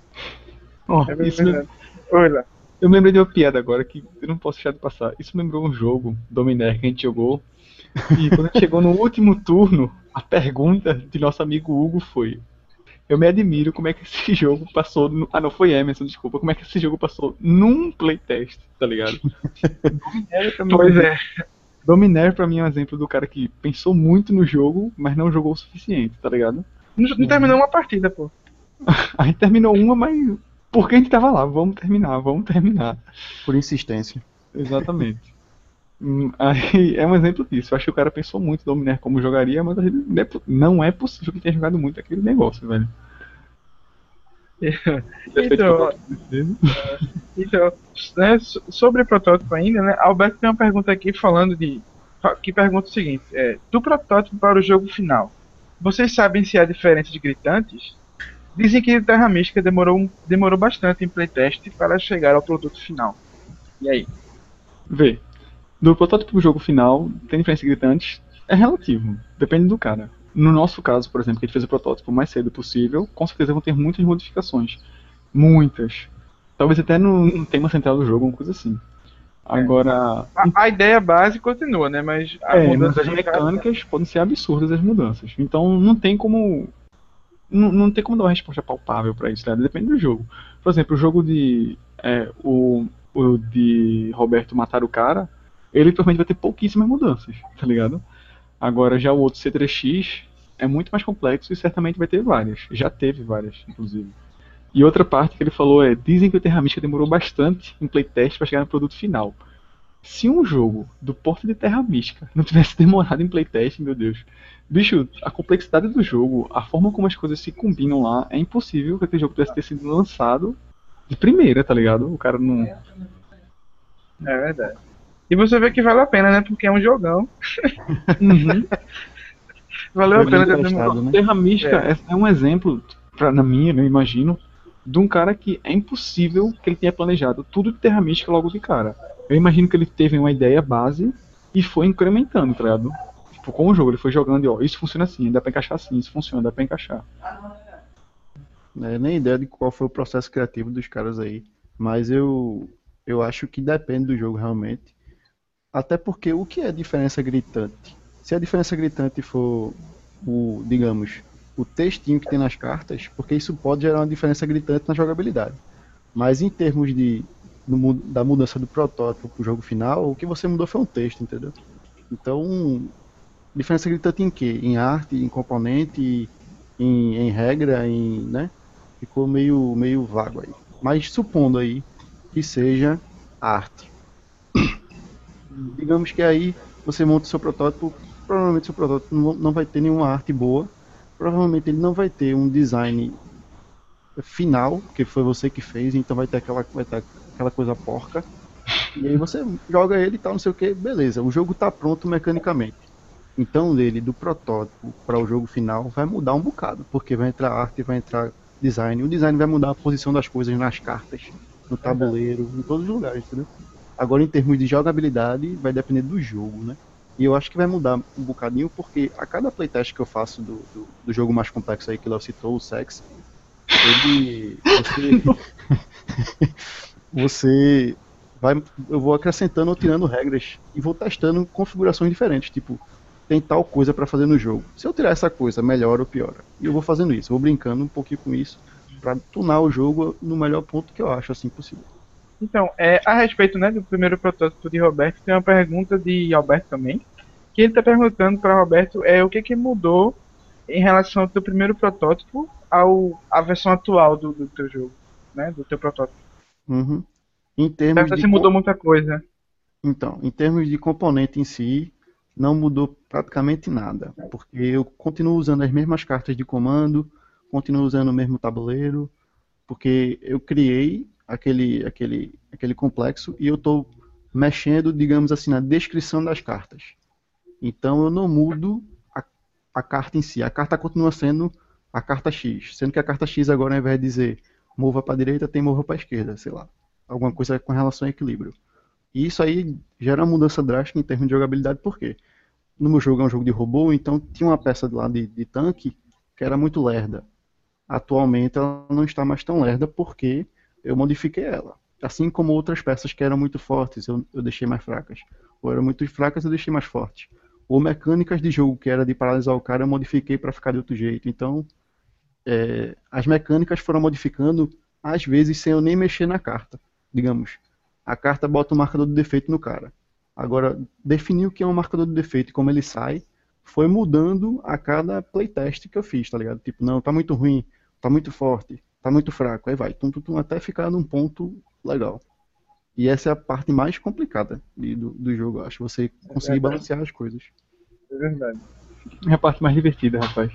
Ó, é isso me... verdade. Oi lá. Eu me lembrei de uma piada agora que eu não posso deixar de passar. Isso me lembrou um jogo, Dominé, que a gente jogou. E quando a gente chegou no último turno, a pergunta de nosso amigo Hugo foi: eu me admiro como é que esse jogo passou. No... Ah, não, foi Emerson, desculpa. Como é que esse jogo passou num playtest, tá ligado? Dominé pra mim é um Pois exemplo. é. Dominé pra mim é um exemplo do cara que pensou muito no jogo, mas não jogou o suficiente, tá ligado? Não, não terminou uma partida, pô. A gente terminou uma, mas porque a gente tava lá, vamos terminar, vamos terminar. Por insistência. Exatamente. Hum, Aí é um exemplo disso. Eu acho que o cara pensou muito no Dominé como jogaria, mas ele- não é po- não é possível que tenha jogado muito aquele negócio, velho. Deve ter feito Então, ó, protótipo dele. então né, so- sobre protótipo ainda, né? Alberto tem uma pergunta aqui falando de. fa- Que pergunta o seguinte: é, do protótipo para o jogo final, vocês sabem se há diferença de gritantes? Dizem que Terra Mística demorou, um- demorou bastante em playtest para chegar ao produto final. E aí? Vê, do protótipo pro jogo final, tem diferença gritante? É relativo, depende do cara. No nosso caso, por exemplo, que a gente fez o protótipo o mais cedo possível, com certeza vão ter muitas modificações. Muitas. Talvez até no, no tema central do jogo, uma coisa assim. Agora. A, a ideia base continua, né? Mas a É, mas mudança as de cara. mecânicas podem ser absurdas as mudanças. Então não tem como. Não, não tem como dar uma resposta palpável pra isso, né? Depende do jogo. Por exemplo, o jogo de. É, o, o de Roberto matar o cara, ele provavelmente vai ter pouquíssimas mudanças, tá ligado? Agora já o outro C três X é muito mais complexo e certamente vai ter várias. Já teve várias, inclusive. E outra parte que ele falou é: dizem que o Terra Mística demorou bastante em playtest para chegar no produto final. Se um jogo do porte de Terra Mística não tivesse demorado em playtest, meu Deus. Bicho, a complexidade do jogo, a forma como as coisas se combinam lá, é impossível que aquele jogo tivesse ter sido lançado de primeira, tá ligado? O cara não. É verdade. E você vê que vale a pena, né? Porque é um jogão. Uhum. Valeu Foi a bem pena ter demorado. emprestado, né? Terra Mística É. é, é um exemplo, pra, na minha, eu imagino, de um cara que é impossível que ele tenha planejado tudo de Terra Mística logo de cara. Eu imagino que ele teve uma ideia base e foi incrementando, tá ligado? Tipo, com o jogo, ele foi jogando e ó, isso funciona assim, dá pra encaixar assim, isso funciona, dá pra encaixar. É, nem ideia de qual foi o processo criativo dos caras aí. Mas eu, eu acho que depende do jogo realmente. Até porque o que é diferença gritante? Se a diferença gritante for o, digamos, o textinho que tem nas cartas, porque isso pode gerar uma diferença gritante na jogabilidade. Mas em termos de, no mu- da mudança do protótipo para o jogo final, o que você mudou foi um texto, entendeu? Então, diferença gritante em quê? Em arte, em componente, em, em regra, em, né? Ficou meio, meio vago aí. Mas supondo aí que seja arte. Digamos que aí você monta o seu protótipo, provavelmente seu protótipo não, não vai ter nenhuma arte boa, provavelmente ele não vai ter um design final, que foi você que fez, então vai ter aquela, vai ter aquela coisa porca. E aí você joga ele e tal, não sei o que, beleza, o jogo tá pronto mecanicamente. Então dele, do protótipo para o jogo final, vai mudar um bocado, porque vai entrar arte, vai entrar design, o design vai mudar a posição das coisas nas cartas, no tabuleiro, em todos os lugares, entendeu? Agora, em termos de jogabilidade, vai depender do jogo, né? E eu acho que vai mudar um bocadinho, porque a cada playtest que eu faço do, do, do jogo mais complexo aí que o Léo citou, o Sex, ele. Você. você vai. Eu vou acrescentando ou tirando regras e vou testando configurações diferentes. Tipo, tem tal coisa para fazer no jogo. Se eu tirar essa coisa, melhora ou piora. E eu vou fazendo isso, vou brincando um pouquinho com isso, para tunar o jogo no melhor ponto que eu acho assim possível. Então, é, a respeito, né, do primeiro protótipo de Roberto, tem uma pergunta de Alberto também. Que ele está perguntando para Roberto é o que, que mudou em relação ao teu primeiro protótipo ao à versão atual do, do teu jogo, né, do teu protótipo. Uhum. Em termos Pergunta de se mudou muita coisa. Então, em termos de componente em si, não mudou praticamente nada, porque eu continuo usando as mesmas cartas de comando, continuo usando o mesmo tabuleiro, porque eu criei aquele, aquele, aquele complexo e eu estou mexendo, digamos assim, na descrição das cartas. Então eu não mudo a, a carta em si, a carta continua sendo a carta X, sendo que a carta X agora, ao invés de dizer mova para a direita, tem mova para a esquerda, sei lá, alguma coisa com relação a equilíbrio. E isso aí gera uma mudança drástica em termos de jogabilidade, por quê? No meu jogo é um jogo de robô, então tinha uma peça lá de, de tanque que era muito lerda. Atualmente ela não está mais tão lerda porque eu modifiquei ela. Assim como outras peças que eram muito fortes, eu, eu deixei mais fracas. Ou eram muito fracas, eu deixei mais fortes. Ou mecânicas de jogo que era de paralisar o cara, eu modifiquei para ficar de outro jeito. Então, é, as mecânicas foram modificando, às vezes sem eu nem mexer na carta. Digamos, a carta bota um marcador de defeito no cara. Agora, definir o que é um marcador de defeito e como ele sai, foi mudando a cada playtest que eu fiz, tá ligado? Tipo, não, tá muito ruim, tá muito forte, tá muito fraco. Aí vai, tum, tum, tum, até ficar num ponto legal. E essa é a parte mais complicada de- do, do jogo, eu acho. Você É conseguir verdade. balancear as coisas. É verdade. É a parte mais divertida, rapaz.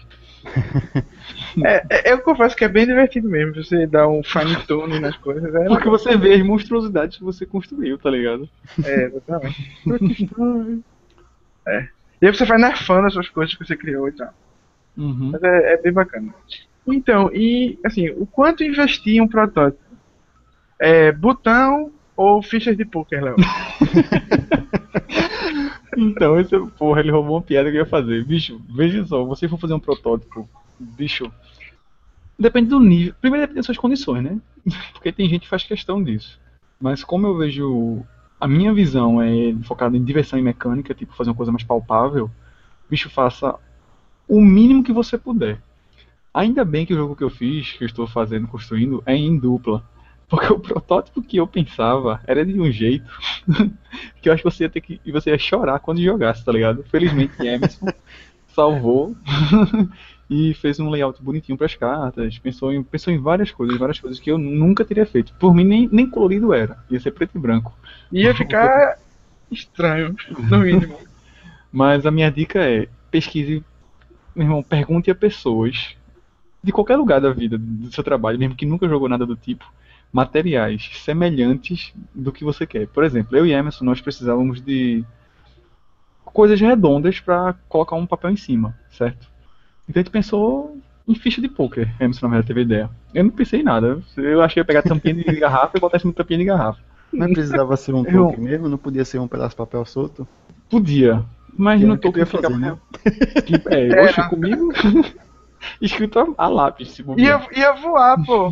É, é- eu confesso que é bem divertido mesmo. Você dá um fine tune nas coisas. É Porque legal. você vê as monstruosidades que você construiu, tá ligado? É, exatamente. É. E aí você vai nerfando as suas coisas que você criou e tal. Uhum. Mas é, é bem bacana. Então, e assim, o quanto investir em um protótipo? É botão ou fichas de poker, Léo? Então, esse, porra, ele roubou uma piada que eu ia fazer. Bicho, veja só, você for fazer um protótipo, bicho, Depende do nível. Primeiro depende das suas condições, né? Porque tem gente que faz questão disso. Mas como eu vejo. A minha visão é focada em diversão e mecânica, tipo, fazer uma coisa mais palpável, bicho, faça o mínimo que você puder. Ainda bem que o jogo que eu fiz, que eu estou fazendo, construindo, é em dupla. Porque o protótipo que eu pensava era de um jeito que eu acho que você ia ter que. E você ia chorar quando jogasse, tá ligado? Felizmente Emerson salvou e fez um layout bonitinho para as cartas, pensou em, pensou em várias coisas, várias coisas que eu nunca teria feito. Por mim nem, nem colorido era, ia ser preto e branco. Ia ficar estranho, no mínimo. Mas a minha dica é, pesquise, meu irmão, pergunte a pessoas de qualquer lugar da vida, do seu trabalho, mesmo que nunca jogou nada do tipo, materiais semelhantes do que você quer. Por exemplo, eu e Emerson, nós precisávamos de coisas redondas para colocar um papel em cima, certo? Então a gente pensou em ficha de poker. Emerson, na verdade, teve ideia. Eu não pensei em nada. Eu achei que ia pegar tampinha de garrafa e botar em cima de tampinha de garrafa. Mas precisava ser um Eu- token mesmo? Não podia ser um pedaço de papel solto? Podia, mas Que no era o que tu token ia ficava. fazer, né? Que- É, Era. oxe, comigo. Escrito a, a lápis, se bobear. Ia, ia voar, pô.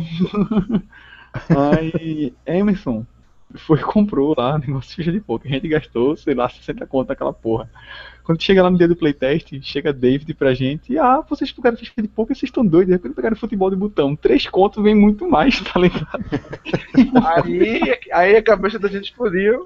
Aí Emerson foi e comprou lá negócio de ficha de poker. A gente gastou, sei lá, sessenta conto naquela porra. Quando chega lá no dia do playtest, chega David pra gente e, ah, vocês pegaram ficha de poker, vocês estão doidos. Quando pegaram futebol de botão, três contos vem muito mais, tá ligado? Aí, aí a cabeça da gente explodiu.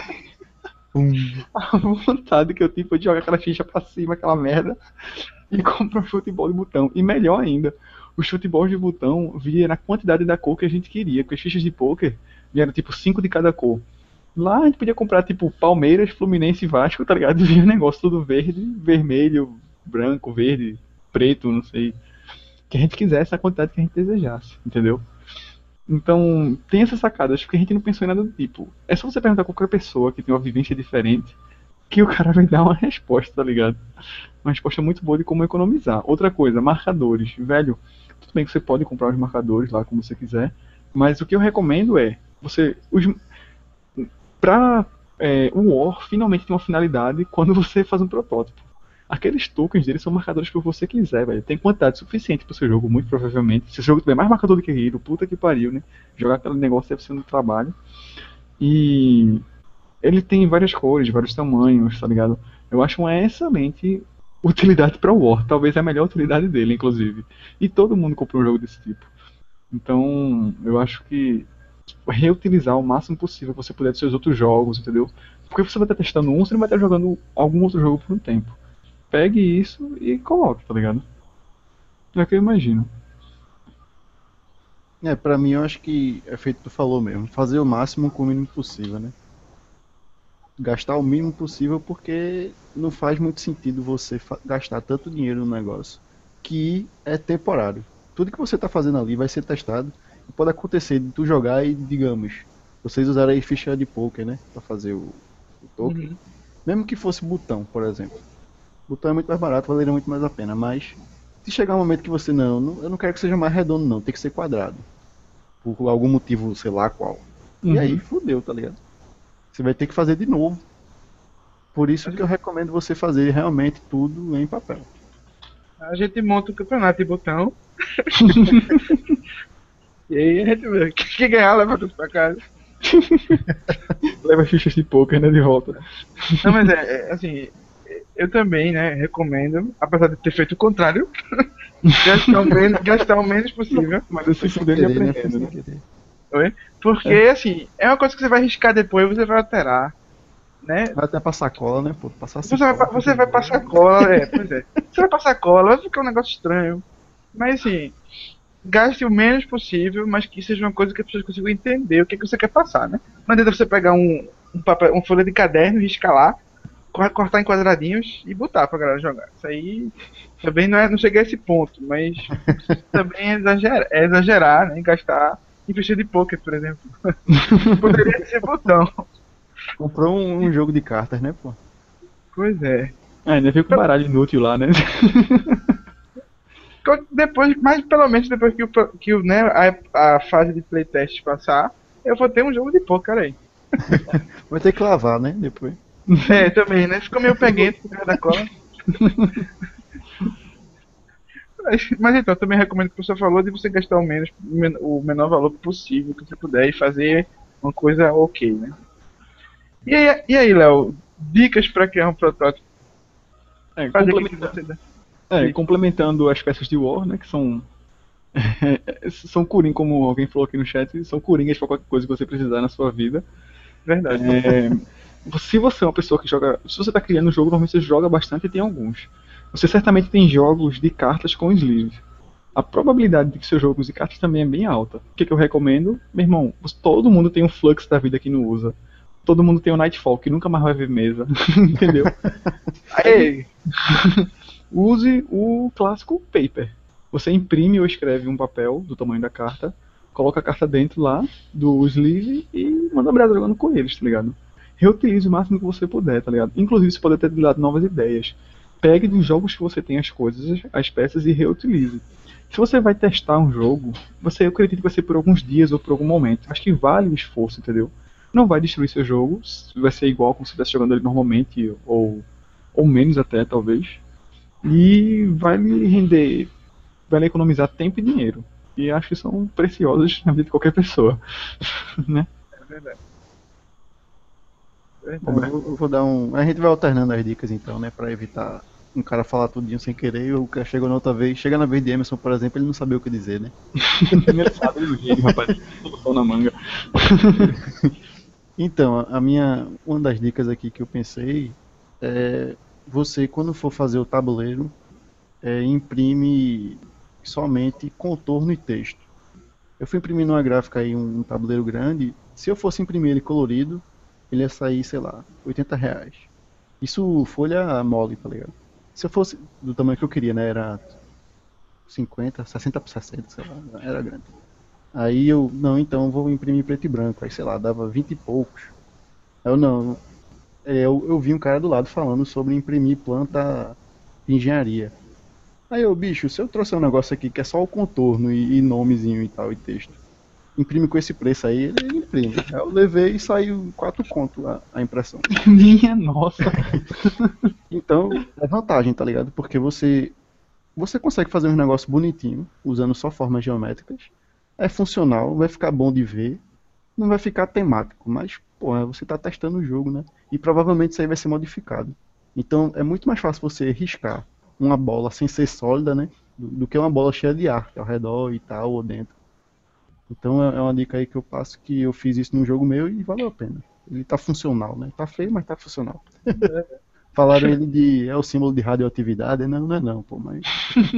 A vontade que eu tive foi de jogar aquela ficha pra cima, aquela merda, e comprar um futebol de botão. E melhor ainda, os futebols de botão vinham na quantidade da cor que a gente queria, porque as fichas de poker vieram tipo cinco de cada cor. Lá a gente podia comprar tipo Palmeiras, Fluminense e Vasco, tá ligado? E vinha um negócio tudo verde, vermelho, branco, verde, preto, não sei. Que a gente quisesse a quantidade que a gente desejasse, entendeu? Então, tem essas sacadas, porque a gente não pensou em nada do tipo. É só você perguntar a qualquer pessoa que tem uma vivência diferente, que o cara vai dar uma resposta, tá ligado? Uma resposta muito boa de como economizar. Outra coisa, marcadores. Velho, tudo bem que você pode comprar os marcadores lá como você quiser, mas o que eu recomendo é, você, os, pra é, o War finalmente tem uma finalidade quando você faz um protótipo. Aqueles tokens deles são marcadores que você quiser, velho. Tem quantidade suficiente pro seu jogo, muito provavelmente. Se o jogo tiver mais marcador do que Hero, puta que pariu, né? Jogar aquele negócio deve ser um trabalho. E ele tem várias cores, vários tamanhos, tá ligado? Eu acho uma excelente utilidade para o War. Talvez é a melhor utilidade dele, inclusive. E todo mundo comprou um jogo desse tipo. Então, eu acho que reutilizar o máximo possível que você puder dos seus outros jogos, entendeu? Porque você vai estar testando um, você não vai estar jogando algum outro jogo por um tempo. Pegue isso e coloque, tá ligado? É o que eu imagino. É, pra mim eu acho que é feito o que tu falou mesmo. Fazer o máximo com o mínimo possível, né? Gastar o mínimo possível porque não faz muito sentido você fa- gastar tanto dinheiro no negócio que é temporário. Tudo que você tá fazendo ali vai ser testado. E pode acontecer de tu jogar e, digamos, vocês usaram aí ficha de poker, né? Pra fazer o, o token. Uhum. Mesmo que fosse botão, por exemplo. Botão é muito mais barato, valeria muito mais a pena. Mas se chegar um momento que você não, não- eu não quero que seja mais redondo não, tem que ser quadrado. Por algum motivo, sei lá qual. E Uhum. aí, fudeu, tá ligado? Você vai ter que fazer de novo. Por isso que eu recomendo você fazer realmente tudo em papel. A gente monta o campeonato de botão. E aí a gente vê. Quem ganhar leva tudo pra casa. Leva as fichas de poker, né, de volta. Não, mas é, é, assim, eu também, né, recomendo, apesar de ter feito o contrário, gastar o menos, gastar o menos possível. Mas você se fuder Querer, né? aprendendo, né? Sem querer. Oi? Porque, assim, é uma coisa que você vai riscar depois, você vai alterar, né? Vai até passar cola, né? Pô, passar Você vai, pa- você vai passar cola, é, pois é. Você vai passar cola, vai ficar um negócio estranho. Mas, assim, gaste o menos possível, mas que seja uma coisa que as pessoas consigam entender o que, é que você quer passar, né? Não adianta você pegar um, um papel, uma folha de caderno, riscar lá, cor- cortar em quadradinhos e botar pra galera jogar. Isso aí também não, é, não chega a esse ponto, mas também é exagerar, é exagerar, né? Gastar em ficha de poker, por exemplo. Poderia ser botão. Comprou um, um jogo de cartas, né, pô? Pois é. Ah, ainda veio com baralho inútil lá, né? Depois, mas pelo menos depois que o, que o, né, a, a fase de playtest passar, eu vou ter um jogo de poker aí. Vai ter que lavar, né? Depois. É, também, né? Ficou meio peguento por causa da cola. Mas, mas então, eu também recomendo o que você falou de você gastar o, menos, o menor valor possível que você puder e fazer uma coisa ok, né? E aí, e aí Léo, dicas para criar um protótipo? É, Qual a dica que complementa- você dá? é, Sim. complementando as peças de War, né, que são são coringas, como alguém falou aqui no chat, são coringas para qualquer coisa que você precisar na sua vida. Verdade. É, se você é uma pessoa que joga, se você está criando um jogo, normalmente você joga bastante e tem alguns. Você certamente tem jogos de cartas com sleeve. A probabilidade de que seu jogo use cartas também é bem alta. O que, que eu recomendo? Meu irmão, todo mundo tem um Flux da vida que não usa. Todo mundo tem um Nightfall que nunca mais vai ver mesa. Entendeu? Aí, use o clássico paper. Você imprime ou escreve um papel do tamanho da carta, coloca a carta dentro lá do sleeve e manda brasa jogando com eles, tá ligado? Reutilize o máximo que você puder, tá ligado? Inclusive, você pode ter dado novas ideias. Pegue dos jogos que você tem as coisas, as peças e reutilize. Se você vai testar um jogo, você, eu acredito que vai ser por alguns dias ou por algum momento. Acho que vale o esforço, entendeu? Não vai destruir seu jogo, vai ser igual como se estivesse jogando ele normalmente, ou, ou menos até, talvez. E vai lhe render, vai lhe economizar tempo e dinheiro. E acho que são preciosos na vida de qualquer pessoa. Né? É verdade. Bom, eu vou- eu vou dar um. A gente vai alternando as dicas então, né? Pra evitar um cara falar tudinho sem querer e o cara chegou na outra vez. Chega na vez de Emerson, por exemplo, ele não sabia o que dizer, né? Ele sabe do gênio, rapaz. Solução na manga. Então, a a minha. Uma das dicas aqui que eu pensei é você, quando for fazer o tabuleiro, é, imprime somente contorno e texto. Eu fui imprimir numa gráfica aí um, um tabuleiro grande. Se eu fosse imprimir ele colorido, ele ia sair, sei lá, oitenta reais. Isso folha mole, tá ligado? Se eu fosse do tamanho que eu queria, né? Era cinquenta, sessenta por sessenta, sei lá, era grande. Aí eu, não, então eu vou imprimir preto e branco. Aí, sei lá, dava vinte e poucos. Aí eu, não, é, eu, eu vi um cara do lado falando sobre imprimir planta de engenharia. Aí eu, bicho, se eu trouxer um negócio aqui que é só o contorno e, e nomezinho e tal, e texto, imprime com esse preço aí, ele, ele imprime. Aí eu levei e saiu quatro conto a, a impressão. Minha nossa. Então, é vantagem, tá ligado? Porque você você consegue fazer um negócio bonitinho, usando só formas geométricas. É funcional, vai ficar bom de ver, não vai ficar temático, mas, porra, você está testando o jogo, né? E provavelmente isso aí vai ser modificado. Então, é muito mais fácil você riscar uma bola sem ser sólida, né? Do, do que uma bola cheia de arte ao redor e tal, ou dentro. Então, é é uma dica aí que eu passo que eu fiz isso num jogo meu e valeu a pena. Ele tá funcional, né? Tá feio, mas tá funcional. Falaram ele de. É o símbolo de radioatividade, não, não é não, pô, mas.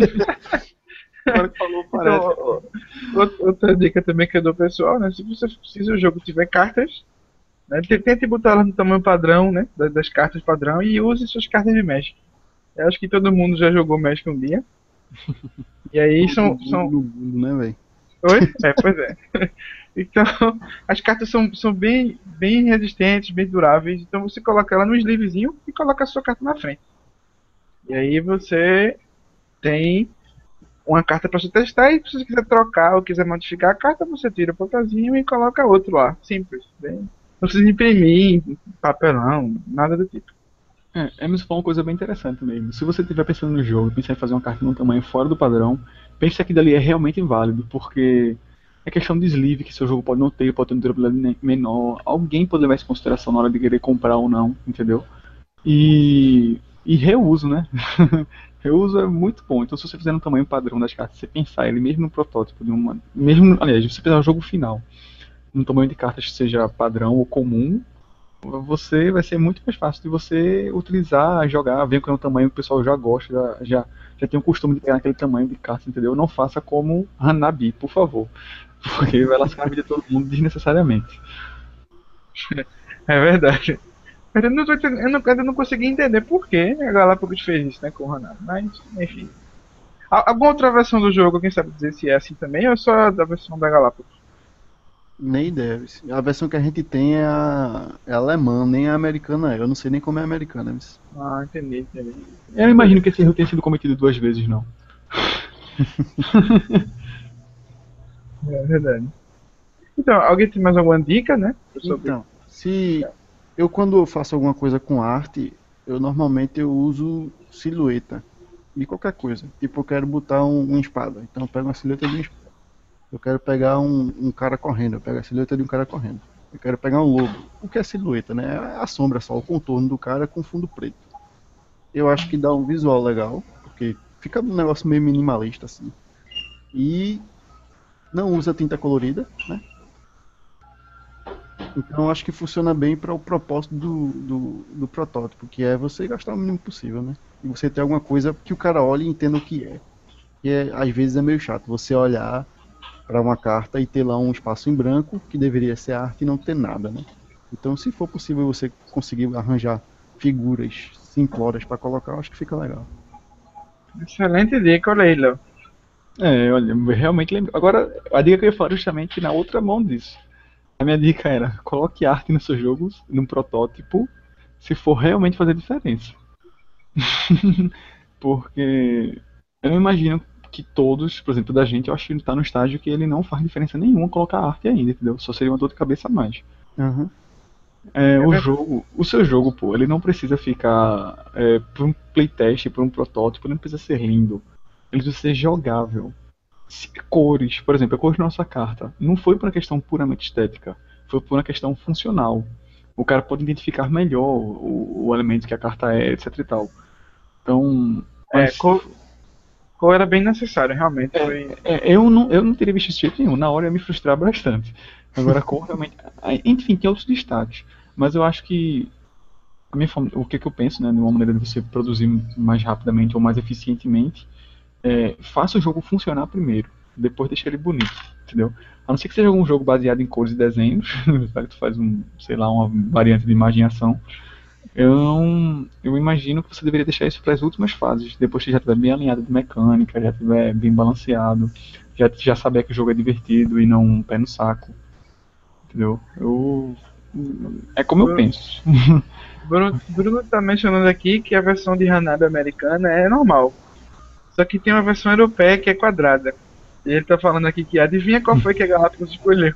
Agora que falou, parece. Então, ó, ó, outra dica também que eu dou ao pessoal, né? Se, você, se o jogo tiver cartas, né, te- tente botar elas no tamanho padrão, né? Das, das cartas padrão e use suas cartas de Magic. Eu acho que todo mundo já jogou Magic um dia. E aí Todo são. mundo são... no mundo, né, velho? Oi? É, pois é. Então, as cartas são, são bem, bem resistentes, bem duráveis. Então você coloca ela no sleevezinho e coloca a sua carta na frente. E aí você tem uma carta para você testar e se você quiser trocar ou quiser modificar a carta, você tira o papelzinho e coloca outro lá. Simples. Bem, não precisa imprimir papelão, nada do tipo. É, Emerson falou uma coisa bem interessante mesmo. Se você estiver pensando no jogo, pensar em fazer uma carta num tamanho fora do padrão, pense que aquilo ali é realmente válido, porque é questão de sleeve que seu jogo pode não ter, pode ter uma durabilidade menor. Alguém pode levar isso em consideração na hora de querer comprar ou não, entendeu? E, e reuso, né? Reuso é muito bom. Então, se você fizer no tamanho padrão das cartas, você pensar ele mesmo no protótipo de uma. Mesmo, aliás, se você pensar no jogo final, num tamanho de cartas que seja padrão ou comum, você vai ser muito mais fácil de você utilizar, jogar, ver qual é o tamanho que o pessoal já gosta, já, já, já tem o costume de pegar aquele tamanho de carta, entendeu? Não faça como Hanabi, por favor. Porque vai lascar a vida de todo mundo desnecessariamente. É verdade. Mas eu, não tô entendendo- eu não- ainda não consegui entender por que a Galápagos fez isso, né, com o Ronaldo. Mas, enfim. Al- Alguma outra versão do jogo, alguém sabe dizer se é assim também ou é só da versão da Galápagos? Nem ideia. A versão que a gente tem é a, é a alemã, nem a americana é. Eu não sei nem como é a americana. Mas... Ah, entendi, entendi. Eu imagino que esse erro tenha sido cometido duas vezes, não. É verdade. Então, alguém tem mais alguma dica, né? Sobre. Então, se eu quando eu faço alguma coisa com arte, eu normalmente eu uso silhueta. de qualquer coisa. Tipo, eu quero botar um, uma espada, então eu pego uma silhueta de uma espada. Eu quero pegar um, um cara correndo, eu pego a silhueta de um cara correndo. Eu quero pegar um lobo. O que é silhueta, né? É a sombra só, o contorno do cara com fundo preto. Eu acho que dá um visual legal, porque fica um negócio meio minimalista assim. E não usa tinta colorida, né? Então eu acho que funciona bem para o propósito do, do, do protótipo, que é você gastar o mínimo possível, né? E você ter alguma coisa que o cara olhe e entenda o que é. Que é, às vezes é meio chato você olhar para uma carta e ter lá um espaço em branco, que deveria ser arte, e não ter nada, né? Então, se for possível você conseguir arranjar figuras simplórias para colocar, eu acho que fica legal. Excelente dica, olha aí, Léo. É, olha, eu realmente lembro. Agora, a dica que eu ia falar justamente na outra mão disso. A minha dica era, coloque arte nos seus jogos, num protótipo, se for realmente fazer diferença. Porque eu não imagino que todos, por exemplo, da gente, eu acho que ele tá no estágio que ele não faz diferença nenhuma colocar arte ainda, entendeu? Só seria uma dor de cabeça a mais. Uhum. É, É o verdade. jogo, o seu jogo, pô, ele não precisa ficar é, por um playtest, por um protótipo, ele não precisa ser lindo. Ele precisa ser jogável. Se- Cores, por exemplo, a cor da nossa carta, não foi por uma questão puramente estética, foi por uma questão funcional. O cara pode identificar melhor o, o elemento que a carta é, etc e tal. Então, É, mas cor, cor era bem necessário, realmente. Foi. é, eu, não, eu não teria visto esse jeito nenhum. Na hora eu ia me frustrar bastante. Agora a cor realmente. Enfim, tem outros destaques. Mas eu acho que a minha forma- o que, que eu penso, né, de uma maneira de você produzir mais rapidamente ou mais eficientemente, é, faça o jogo funcionar primeiro, depois deixa ele bonito, entendeu? A não ser que seja um jogo baseado em cores e desenhos, sabe? Tu faz um, sei lá, uma variante de imagem e ação. Eu não, eu imagino que você deveria deixar isso para as últimas fases, depois que já estiver bem alinhado de mecânica, já estiver bem balanceado, já, já saber que o jogo é divertido e não um pé no saco, entendeu? Eu, é como eu Bru- penso. Bruno, Bruno tá mencionando aqui que a versão de Hanabi americana é normal. Só que tem uma versão europeia que é quadrada. E ele tá falando aqui que adivinha qual foi que a Galápagos escolheu.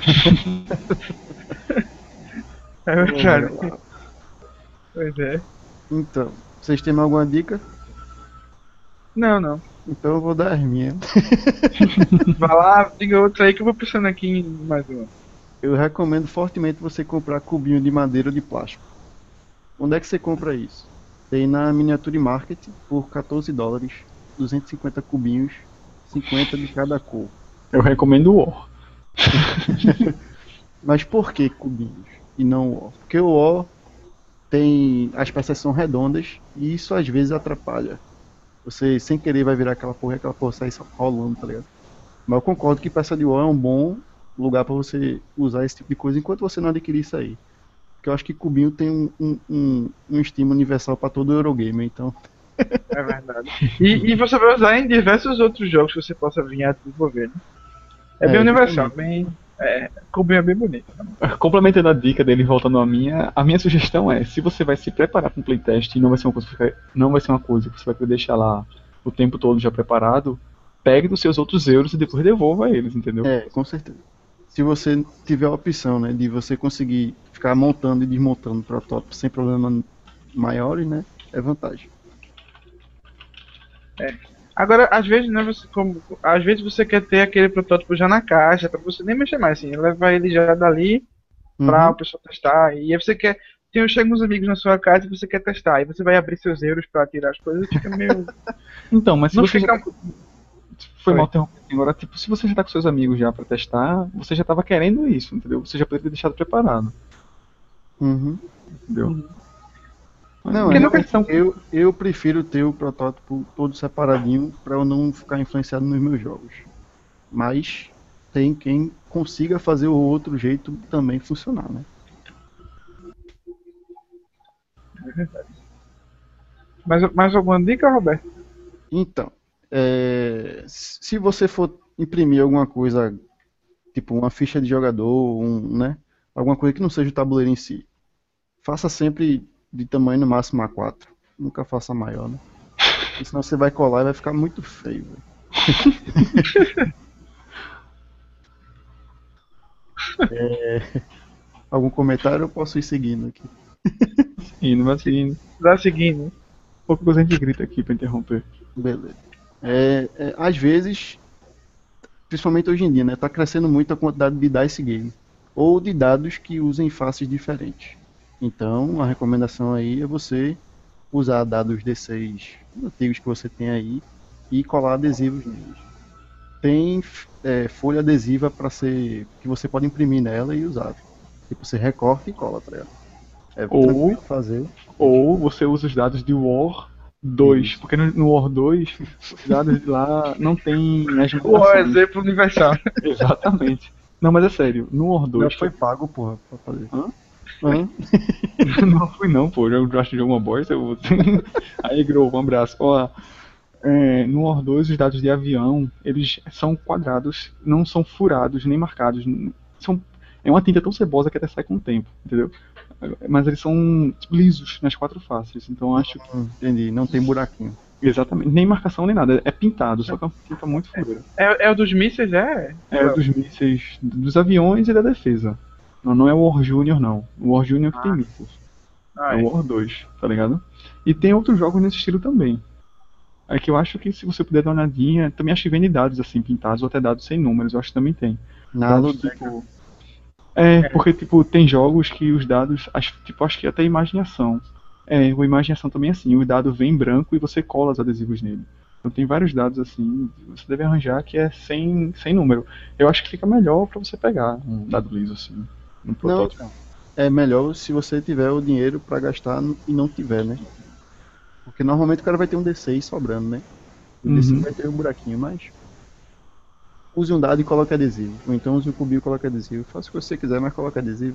É verdade. Porra. Pois é. Então, vocês têm alguma dica? Não, não. Então eu vou dar as minhas. Vai lá, diga outra aí que eu vou pensando aqui em mais uma. Eu recomendo fortemente você comprar cubinho de madeira ou de plástico. Onde é que você compra isso? Tem na Miniature Market por quatorze dólares, duzentos e cinquenta cubinhos, cinquenta de cada cor. Eu recomendo o War. Mas por que cubinhos e não o O? Porque o O tem as peças são redondas e isso às vezes atrapalha. Você sem querer vai virar aquela porra e aquela porra sai só rolando, tá ligado? Mas eu concordo que peça de O é um bom lugar para você usar esse tipo de coisa enquanto você não adquirir isso aí. Porque eu acho que cubinho tem um, um, um, um estímulo universal para todo Eurogamer, então. É verdade. E, e você vai usar em diversos outros jogos que você possa vir a desenvolver. Né? É bem É, universal, justamente. bem. É, cubinho é bem bonito. Complementando a dica dele, voltando à minha, a minha sugestão é, se você vai se preparar para um playtest e não vai ser uma coisa que fica- não vai ser uma coisa que você vai querer deixar lá o tempo todo já preparado, pegue dos seus outros euros e depois devolva eles, entendeu? É, com certeza. Se você tiver a opção, né, de você conseguir ficar montando e desmontando protótipos sem problemas maiores, né, é vantagem. Agora, às vezes, né, você, como, às vezes você quer ter aquele protótipo já na caixa, pra você nem mexer mais, assim, levar ele já dali pra o Uhum. pessoal testar. E aí você quer. Tem, chegam uns amigos na sua casa e você quer testar. Aí você vai abrir seus euros pra tirar as coisas e fica meio. Então, mas se Não você já fica. tá, foi mal Oi. interrompido. Agora, tipo, se você já tá com seus amigos já para testar, você já tava querendo isso, entendeu? Você já poderia ter deixado preparado, Uhum. entendeu? Não, Porque é. nunca. São Eu, eu prefiro ter o protótipo todo separadinho para eu não ficar influenciado nos meus jogos. Mas tem quem consiga fazer o outro jeito também funcionar, né? Mais, mais alguma dica, Roberto? Então, é, se você for imprimir alguma coisa, tipo uma ficha de jogador, um, né? Alguma coisa que não seja o tabuleiro em si, faça sempre de tamanho no máximo A quatro. Nunca faça maior, né? Porque senão você vai colar e vai ficar muito feio. Véio. Algum comentário eu posso ir seguindo aqui. indo, mas assim, Dá seguindo. Qualquer coisa a gente grita aqui pra interromper. Beleza. É, é, às vezes, principalmente hoje em dia, né, tá crescendo muito a quantidade de dice game. Ou de dados que usem faces diferentes. Então, a recomendação aí é você usar dados D seis antigos que você tem aí e colar adesivos neles. Tem é, folha adesiva para ser que você pode imprimir nela e usar. Tipo, você recorta e cola, tá ligado? É Ou- tranquilo fazer. Ou você usa os dados de War dois, Isso. porque no, no War dois, os dados de lá não tem as O marcações. exemplo universal. Exatamente. Não, mas é sério, no War Não dois. foi pago, porra, pra fazer. Hã? Hã? Não fui não, pô. Eu acho que jogo uma bosta. Eu... Aí, Grove, um abraço. Ó, é, no War dois, os dados de avião, eles são quadrados, não são furados nem marcados. São... É uma tinta tão cebosa que até sai com o tempo, entendeu? Mas eles são lisos nas quatro faces, então eu acho que... Hum, entendi, não tem buraquinho. Exatamente, nem marcação nem nada, é pintado, só que é uma tinta muito fura. É, é o dos mísseis, é? É dos mísseis, dos aviões e da defesa. Não, não é o War Junior, não. O War Junior que tem mísseis. Ah, É o War dois, tá ligado? E tem outros jogos nesse estilo também. É que eu acho que se você puder dar uma olhadinha, também acho que vende dados assim, pintados ou até dados sem números, eu acho que também tem. Nada Dados, tipo... É, porque tipo, tem jogos que os dados, acho, tipo, acho que até imagem e ação. É, o imagem e ação também é assim, o dado vem em branco e você cola os adesivos nele. Então tem vários dados assim, você deve arranjar que é sem, sem número. Eu acho que fica melhor pra você pegar um dado liso assim, um Não, protótipo. então, é melhor se você tiver o dinheiro pra gastar e não tiver, né? Porque normalmente o cara vai ter um D seis sobrando, né? O D seis Uhum. vai ter um buraquinho, mas use um dado e coloque adesivo. Ou então use um cubinho e coloque adesivo. Faça o que você quiser, mas coloque adesivo.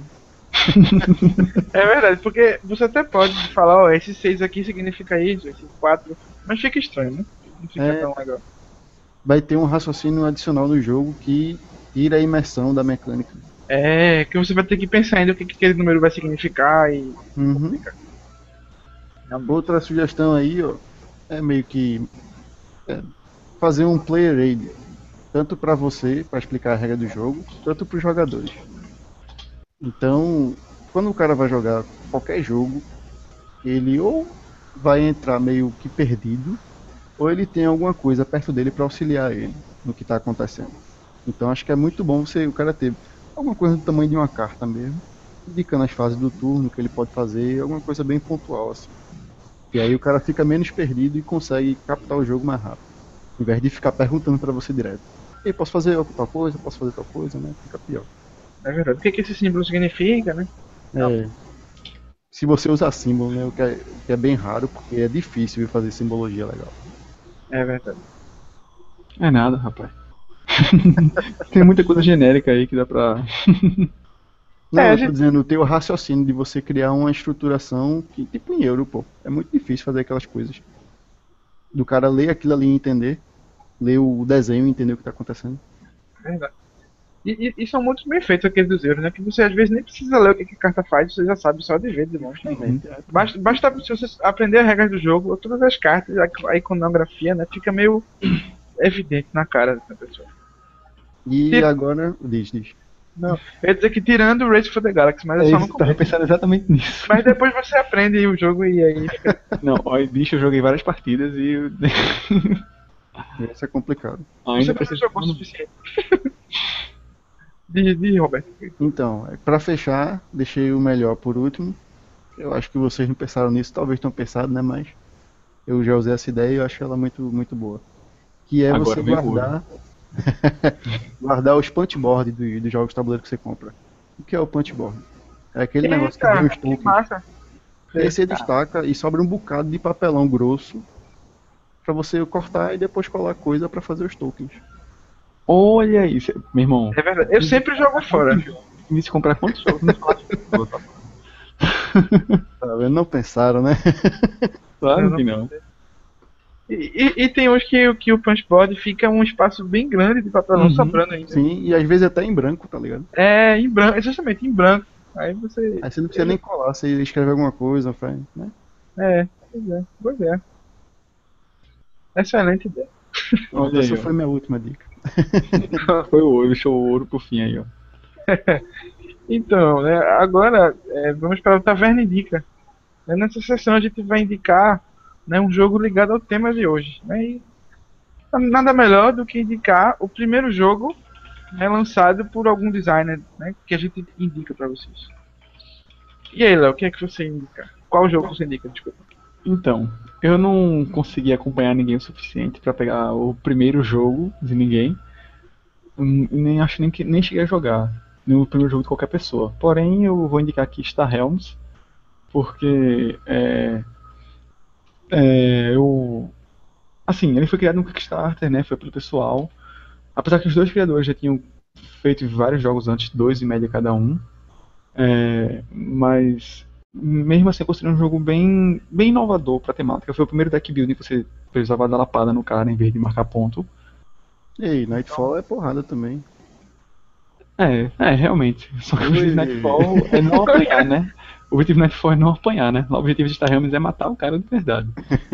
É verdade, porque você até pode falar, ó, esse seis aqui significa isso, esse quatro, mas fica estranho, né? Não fica É. tão legal. Vai ter um raciocínio adicional no jogo que tira a imersão da mecânica. É, que você vai ter que pensar ainda o que, que aquele número vai significar e. Uhum. Outra sugestão aí, ó, é meio que é, fazer um player aid, tanto para você, para explicar a regra do jogo, tanto para os jogadores. Então, quando o cara vai jogar qualquer jogo, ele ou vai entrar meio que perdido, ou ele tem alguma coisa perto dele para auxiliar ele no que está acontecendo. Então, acho que é muito bom você, o cara ter alguma coisa do tamanho de uma carta mesmo, indicando as fases do turno, que ele pode fazer, alguma coisa bem pontual assim. E aí o cara fica menos perdido e consegue captar o jogo mais rápido, ao invés de ficar perguntando para você direto. Ei, posso fazer tal coisa, posso fazer tal coisa, né? Fica pior. É verdade. O que, que esse símbolo significa, né? É, se você usar símbolo, né, o que, é, o que é bem raro, porque é difícil fazer simbologia legal. É verdade. É nada, rapaz. Tem muita coisa genérica aí que dá pra... Não, É, a eu tô gente- dizendo, tem o raciocínio de você criar uma estruturação que, tipo em euro, pô. É muito difícil fazer aquelas coisas. Do cara ler aquilo ali e entender, ler o desenho e entender o que tá acontecendo. é verdade. E, e, e são muito bem feitos aqueles dos euros, né? Que você às vezes nem precisa ler o que, que a carta faz, você já sabe só de ver de longe. Basta, basta se você aprender as regras do jogo, todas as cartas, a, a iconografia, né? Fica meio evidente na cara da pessoa. E Tira- agora, diz, diz. Não, eu ia dizer que tirando o Race for the Galaxy, mas é, É só isso, no eu tava começo. pensando exatamente nisso. Mas depois você aprende o jogo e aí fica. Não, ó, bicho, eu joguei várias partidas e... Isso é complicado. Você Ainda não preciso... jogou o suficiente. de, de Roberto. Então, para fechar, deixei o melhor por último. Eu acho que vocês não pensaram nisso, talvez tenham pensado, né? Mas eu já usei essa ideia e eu acho ela muito, muito boa. Que é Agora você vem o guardar guardar os punchboard dos do jogos de tabuleiro que você compra. O que é o punchboard? É aquele negócio que vem Eita, os que tokens. massa. E aí você destaca e sobra um bocado de papelão grosso pra você cortar e depois colar coisa pra fazer os tokens. Olha isso, meu irmão. É verdade. Eu sempre jogo fora. Me disse comprar quantos jogos não falaste de tudo, tá? Tá vendo? Não pensaram, né? Claro que não. E, e, e tem uns que, que o punchboard fica um espaço bem grande de papelão Uhum. sobrando ainda. Sim, e às vezes até em branco, tá ligado? É, em branco, justamente em branco. Aí você. Aí você não precisa nem colar, você escreve alguma coisa, faz, né? É, pois é, pois é. Excelente ideia. Olha aí, Essa ó. foi minha última dica. Foi o ouro, deixou o ouro pro fim aí, ó. Então, né, agora é, vamos para o Taverna Indica. Nessa sessão a gente vai indicar né, um jogo ligado ao tema de hoje, né, e nada melhor do que indicar o primeiro jogo, né, lançado por algum designer, né, que a gente indica para vocês. E aí, Léo, o que é que você indica? Qual jogo você indica? Desculpa. Então, eu não consegui acompanhar ninguém o suficiente pra pegar o primeiro jogo de ninguém. Hum, Nem acho nem que nem cheguei a jogar no primeiro jogo de qualquer pessoa. Porém, eu vou indicar aqui Star Realms, porque é, é, eu assim, ele foi criado no Kickstarter, né? Foi pelo pessoal. Apesar que os dois criadores já tinham feito vários jogos antes, dois em média cada um. É, mas mesmo assim eu considero um jogo bem, bem inovador pra temática. Foi o primeiro deck building que você precisava dar lapada no cara em vez de marcar ponto. Ei, Nightfall é porrada também. É, é, realmente. Só que o objetivo de Ui. Nightfall é não apanhar, né? O objetivo de Nightfall é não apanhar, né? O objetivo de Star Realms é matar o cara de verdade.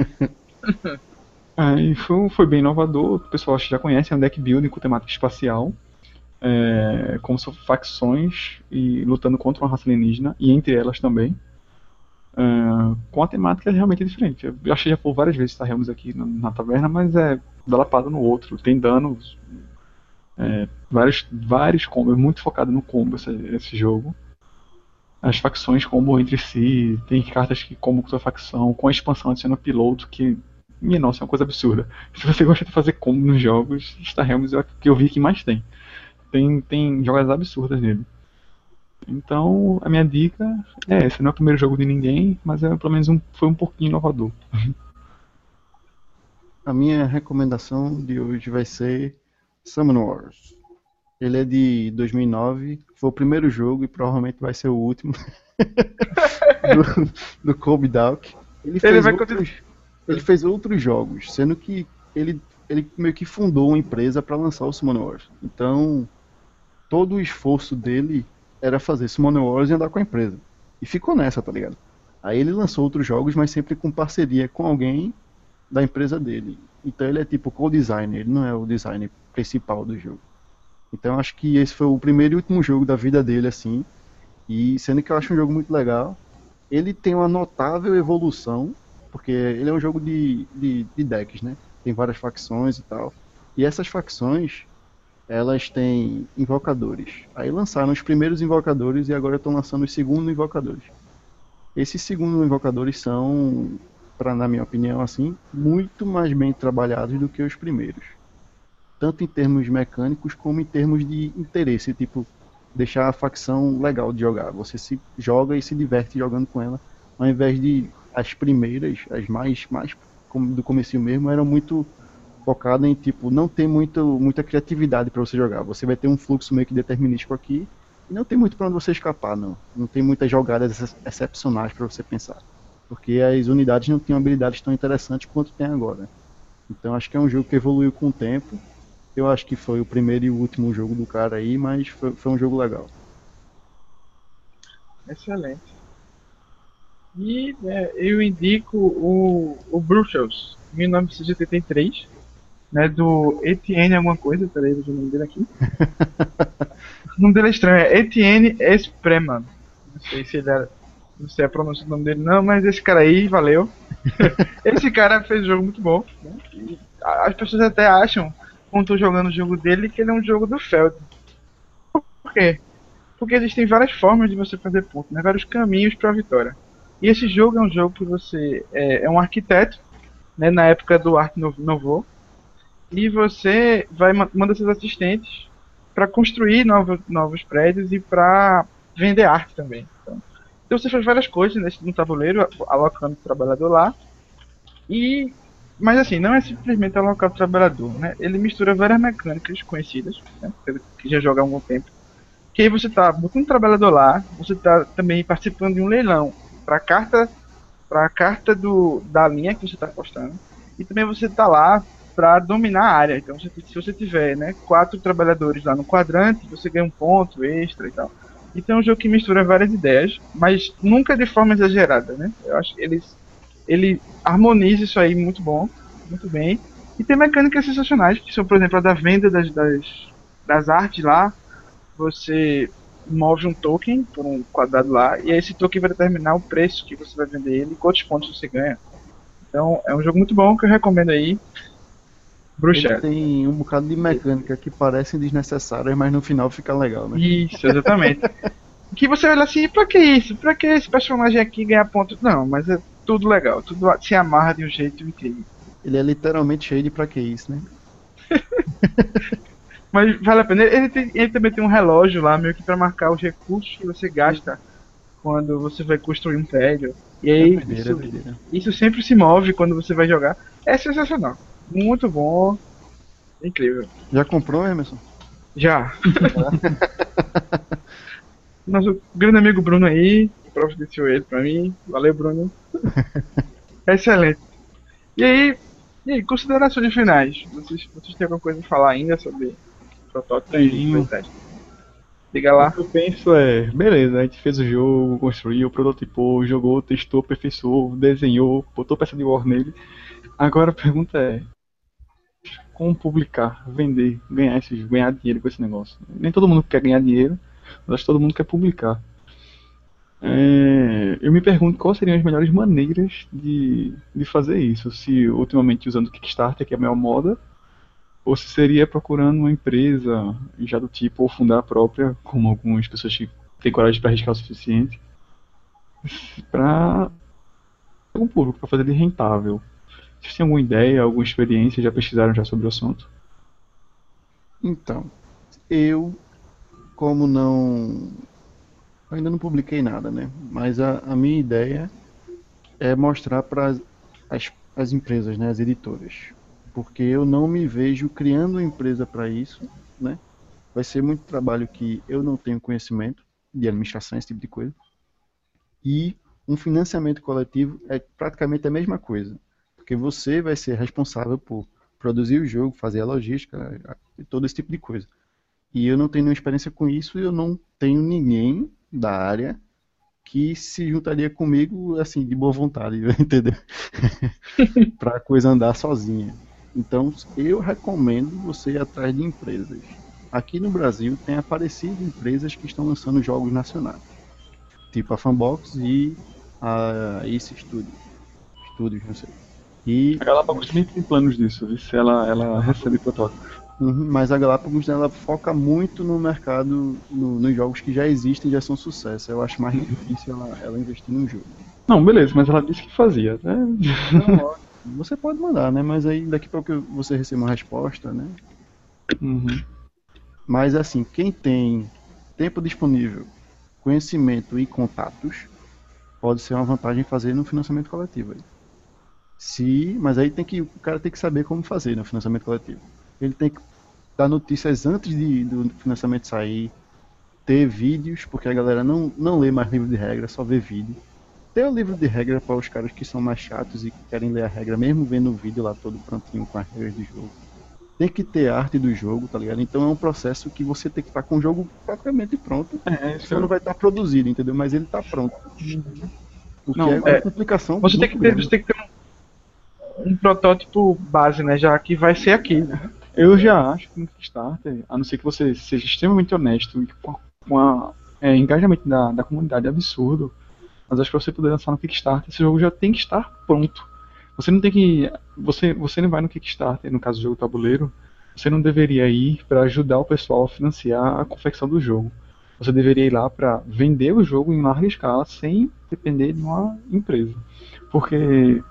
Aí foi, foi bem inovador, o pessoal acho que já conhece, é um deck building com temática espacial. É, como são facções e lutando contra uma raça alienígena, e entre elas também. É, com a temática realmente diferente. Eu achei já por várias vezes Star Realms aqui na, na taverna, mas é dá lapada no outro, tem danos, é, vários, vários combos, é muito focado no combo esse, esse jogo. As facções combo entre si, tem cartas que combo com sua facção, com a expansão adiciona piloto, que, minha nossa, é uma coisa absurda. Se você gosta de fazer combo nos jogos, Star Realms é o que eu vi que mais tem. Tem, tem jogadas absurdas nele. Então, a minha dica é essa. Não é o primeiro jogo de ninguém, mas é pelo menos um, foi um pouquinho inovador. A minha recomendação de hoje vai ser Summon Wars. Ele é de dois mil e nove, foi o primeiro jogo e provavelmente vai ser o último do, do Kobe Dawk. Ele Ele fez, vai outros, ele fez outros jogos, sendo que ele, ele meio que fundou uma empresa para lançar o Summon Wars. Então, todo o esforço dele era fazer Summon Wars e andar com a empresa. E ficou nessa, tá ligado? Aí ele lançou outros jogos, mas sempre com parceria com alguém da empresa dele. Então ele é tipo co-designer, ele não é o designer principal do jogo. Então acho que esse foi o primeiro e último jogo da vida dele, assim. E sendo que eu acho um jogo muito legal. Ele tem uma notável evolução, porque ele é um jogo de, de, de decks, né? Tem várias facções e tal. E essas facções, elas têm invocadores. Aí lançaram os primeiros invocadores e agora estão lançando os segundos invocadores. Esses segundos invocadores são, pra, na minha opinião, assim, muito mais bem trabalhados do que os primeiros. Tanto em termos mecânicos como em termos de interesse, tipo, deixar a facção legal de jogar. Você se joga e se diverte jogando com ela, ao invés de as primeiras, as mais, mais do comecinho mesmo, eram muito focadas em tipo, não ter muito, muita criatividade para você jogar. Você vai ter um fluxo meio que determinístico aqui e não tem muito para onde você escapar, não. Não tem muitas jogadas excepcionais para você pensar. Porque as unidades não tinham habilidades tão interessantes quanto tem agora. Então acho que é um jogo que evoluiu com o tempo. Eu acho que foi o primeiro e o último jogo do cara aí, mas foi, foi um jogo legal. Excelente. E né, eu indico o, o Bruxelles, mil novecentos e oitenta e três, né, do Etienne alguma coisa, peraí, deixa eu ver o nome dele aqui. O nome dele é estranho, é Etienne Espreman. Não sei se ele era, não sei a pronúncia do nome dele não, mas esse cara aí, valeu. Esse cara fez um jogo muito bom, né? E as pessoas até acham, quando estou jogando o jogo dele, que ele é um jogo do Feld. Por quê? Porque existem várias formas de você fazer ponto, né? Vários caminhos para a vitória. E esse jogo é um jogo que você é, é um arquiteto, né, na época do Art Nouveau, e você vai manda seus assistentes para construir novos, novos prédios e para vender arte também. Então, então você faz várias coisas nesse, no tabuleiro, alocando o trabalhador lá. E, mas assim, não é simplesmente alocar o trabalhador, né? Ele mistura várias mecânicas conhecidas, né, que já joga há algum tempo. Que aí você está botando um trabalhador lá, você está também participando de um leilão para a carta, para a carta do, da linha que você está apostando. E também você está lá para dominar a área. Então, se, se você tiver, né, quatro trabalhadores lá no quadrante, você ganha um ponto extra e tal. Então é um jogo que mistura várias ideias, mas nunca de forma exagerada, né? Eu acho que ele, ele harmoniza isso aí muito bom, muito bem. E tem mecânicas sensacionais, que são, por exemplo, a da venda das, das, das artes lá. Você move um token por um quadrado lá, e aí esse token vai determinar o preço que você vai vender ele e quantos pontos você ganha. Então é um jogo muito bom que eu recomendo aí. Ele Bruxelas. tem um bocado de mecânica que parecem desnecessárias, mas no final fica legal, né? Isso, exatamente. Que você olha assim, pra que isso? Pra que esse personagem aqui ganhar ponto? Não, mas é tudo legal, tudo se amarra de um jeito incrível. Ele é literalmente cheio de pra que isso, né? Mas vale a pena. Ele, tem- ele também tem um relógio lá, meio que pra marcar os recursos que você gasta quando você vai construir um prédio. E É aí, doideira, é isso, doideira. isso sempre se move quando você vai jogar. É sensacional. Muito bom. Incrível. Já comprou, Emerson? Já. Nosso grande amigo Bruno aí, providenciou ele pra mim. Valeu, Bruno. Excelente. E aí, e aí, considerações finais. Vocês, vocês têm alguma coisa a falar ainda sobre protótipos e Tenho. playtest? Diga O lá. que eu penso é, beleza, a gente fez o jogo, construiu, prototipou, jogou, testou, aperfeiçoou, desenhou, botou peça de war nele. Agora a pergunta é, como publicar, vender, ganhar, esses, ganhar dinheiro com esse negócio? Nem todo mundo quer ganhar dinheiro, mas acho que todo mundo quer publicar. É, eu me pergunto quais seriam as melhores maneiras de, de fazer isso. Se ultimamente usando o Kickstarter, que é a maior moda, ou se seria procurando uma empresa já do tipo, ou fundar a própria, como algumas pessoas que têm coragem para arriscar o suficiente, para um público, para fazer ele rentável. Vocês têm alguma ideia, alguma experiência, já pesquisaram já sobre o assunto? Então, eu, como não. Eu ainda não publiquei nada, né? Mas a, a minha ideia é mostrar para as, as empresas, né? As editoras. Porque eu não me vejo criando uma empresa para isso, né? Vai ser muito trabalho que eu não tenho conhecimento de administração, esse tipo de coisa. E um financiamento coletivo é praticamente a mesma coisa. Porque você vai ser responsável por produzir o jogo, fazer a logística, e todo esse tipo de coisa. E eu não tenho nenhuma experiência com isso e eu não tenho ninguém da área que se juntaria comigo, assim, de boa vontade, entendeu? Para a coisa andar sozinha. Então, eu recomendo você ir atrás de empresas. Aqui no Brasil tem aparecido empresas que estão lançando jogos nacionais, tipo a Fanbox e a Ace Studio, Studios, não sei. E A Galápagos também tem planos disso, viu? Se ela, ela recebe protótipos. Uhum, mas a Galápagos ela foca muito no mercado, no- nos jogos que já existem e já são sucesso. Eu acho mais difícil ela, ela investir num jogo. Não, beleza, mas ela disse que fazia, né? Não, ó, você pode mandar, né? Mas aí daqui para que você receba uma resposta, né? Uhum. Mas assim, quem tem tempo disponível, conhecimento e contatos, pode ser uma vantagem fazer no financiamento coletivo aí. Se, mas aí tem que, o cara tem que saber como fazer no financiamento coletivo. Ele tem que dar notícias antes de, do financiamento sair, ter vídeos, porque a galera não, não lê mais livro de regra, só vê vídeo. Ter o livro de regra para os caras que são mais chatos e que querem ler a regra, mesmo vendo o vídeo lá todo prontinho com as regras do jogo. Tem que ter arte do jogo, tá ligado? Então é um processo que você tem que estar com o jogo praticamente pronto. É, isso Só eu... não vai estar produzido, entendeu? Mas ele está pronto. O que Não, é uma É, complicação você tem muito que ter, grande. você tem que ter um, um protótipo base, né? Já que vai ser aqui, né? eu já acho que no Kickstarter, a não ser que você seja extremamente honesto e com, com a, é, engajamento da, da comunidade absurdo, mas acho que pra você poder lançar no Kickstarter, esse jogo já tem que estar pronto. Você não tem que. Você, você não vai no Kickstarter, no caso do jogo tabuleiro, você não deveria ir para ajudar o pessoal a financiar a confecção do jogo. Você deveria ir lá para vender o jogo em larga escala sem depender de uma empresa. Porque,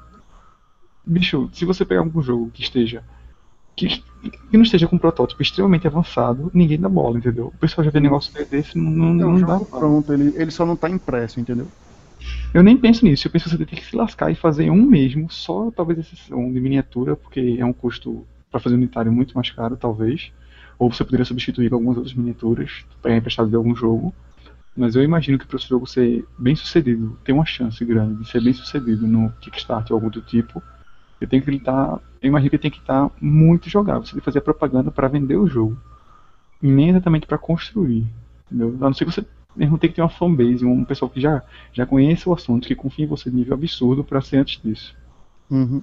bicho, se você pegar algum jogo que esteja. Que, que não esteja com um protótipo extremamente avançado, ninguém dá bola, entendeu? O pessoal já vê negócio desse, não, não, É um não dá jogo bola. pronto, ele, ele só não está impresso, entendeu? Eu nem penso nisso, eu penso que você tem que se lascar e fazer um mesmo, só talvez exceção de miniatura, porque é um custo para fazer unitário muito mais caro, talvez. Ou você poderia substituir com algumas outras miniaturas para emprestado de algum jogo. Mas eu imagino que para o jogo ser bem sucedido, tem uma chance grande de ser bem sucedido no Kickstarter ou algo do tipo. Eu tenho que estar, eu imagino que tem que estar muito jogável. Você tem que fazer propaganda para vender o jogo, e nem exatamente para construir, entendeu? A não ser que você mesmo tem que ter uma fanbase, um pessoal que já, já conhece o assunto, que confia em você de nível absurdo para ser antes disso. Uhum.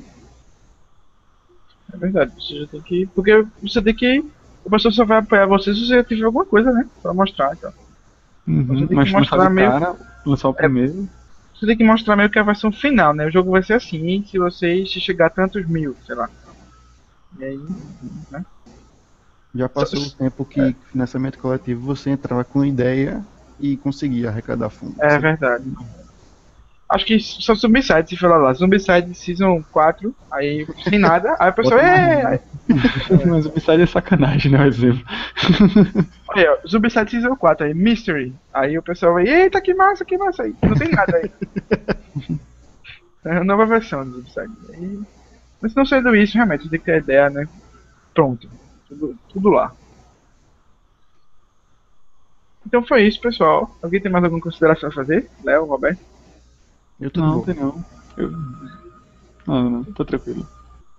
É verdade. Você já tem que. Porque você tem que. A pessoa só vai apoiar você se você tiver alguma coisa, né? Pra mostrar, então. Você Uhum, tem que mas começar mostrar de meio. cara, lançar o É, primeiro. você tem que mostrar meio que a versão final, né? O jogo vai ser assim, se vocês chegar a tantos mil, sei lá. E aí, né? Já passou o tempo que financiamento coletivo você entrava com ideia e conseguia arrecadar fundos. É Você- verdade. Acho que só Zombicide, se falar lá. Zombicide Season quatro, aí sem nada, aí a pessoa, Bota mais é, um, né? Mas o Psy é sacanagem, né? O exemplo. olha, ó, Zombicide Season quatro aí, Mystery. Aí o pessoal vai, eita, que massa, que massa aí. Não tem nada aí. É a nova versão do Zombicide. Aí, mas não sendo isso, realmente, tem que ter a ideia, né? Pronto. Tudo, tudo lá. Então foi isso, pessoal. Alguém tem mais alguma consideração a fazer? Léo, Roberto? Eu tô Não, de não boa. tem não. Eu... Não, não, tô tranquilo.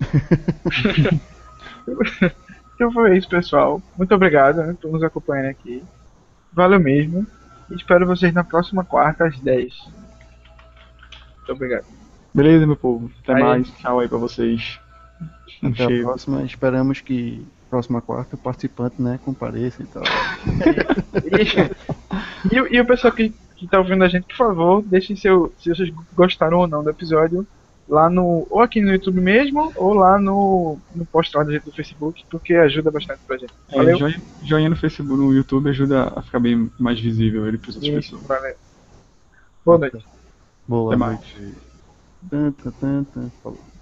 Então foi isso, pessoal. Muito obrigado, né, por nos acompanhar aqui. Valeu mesmo. E espero vocês na próxima quarta às dez. Muito obrigado. Beleza, meu povo. Até Aí. mais. Tchau aí pra vocês. Um Até a cheiro. próxima. Esperamos que próxima quarta o participante, né, compareça e tal. E, e, o- e o pessoal que, que tá ouvindo a gente, por favor, deixem seu, se vocês gostaram ou não do episódio lá no, ou aqui no YouTube mesmo, ou lá no, no post lá da gente do Facebook, porque ajuda bastante pra gente. É, Valeu? joinha, joinha no Facebook, no YouTube ajuda a ficar bem mais visível ele para outras Isso, pessoas. valeu. Boa noite. Boa Até mais. noite. Tan, tan, tan, tan. Falou.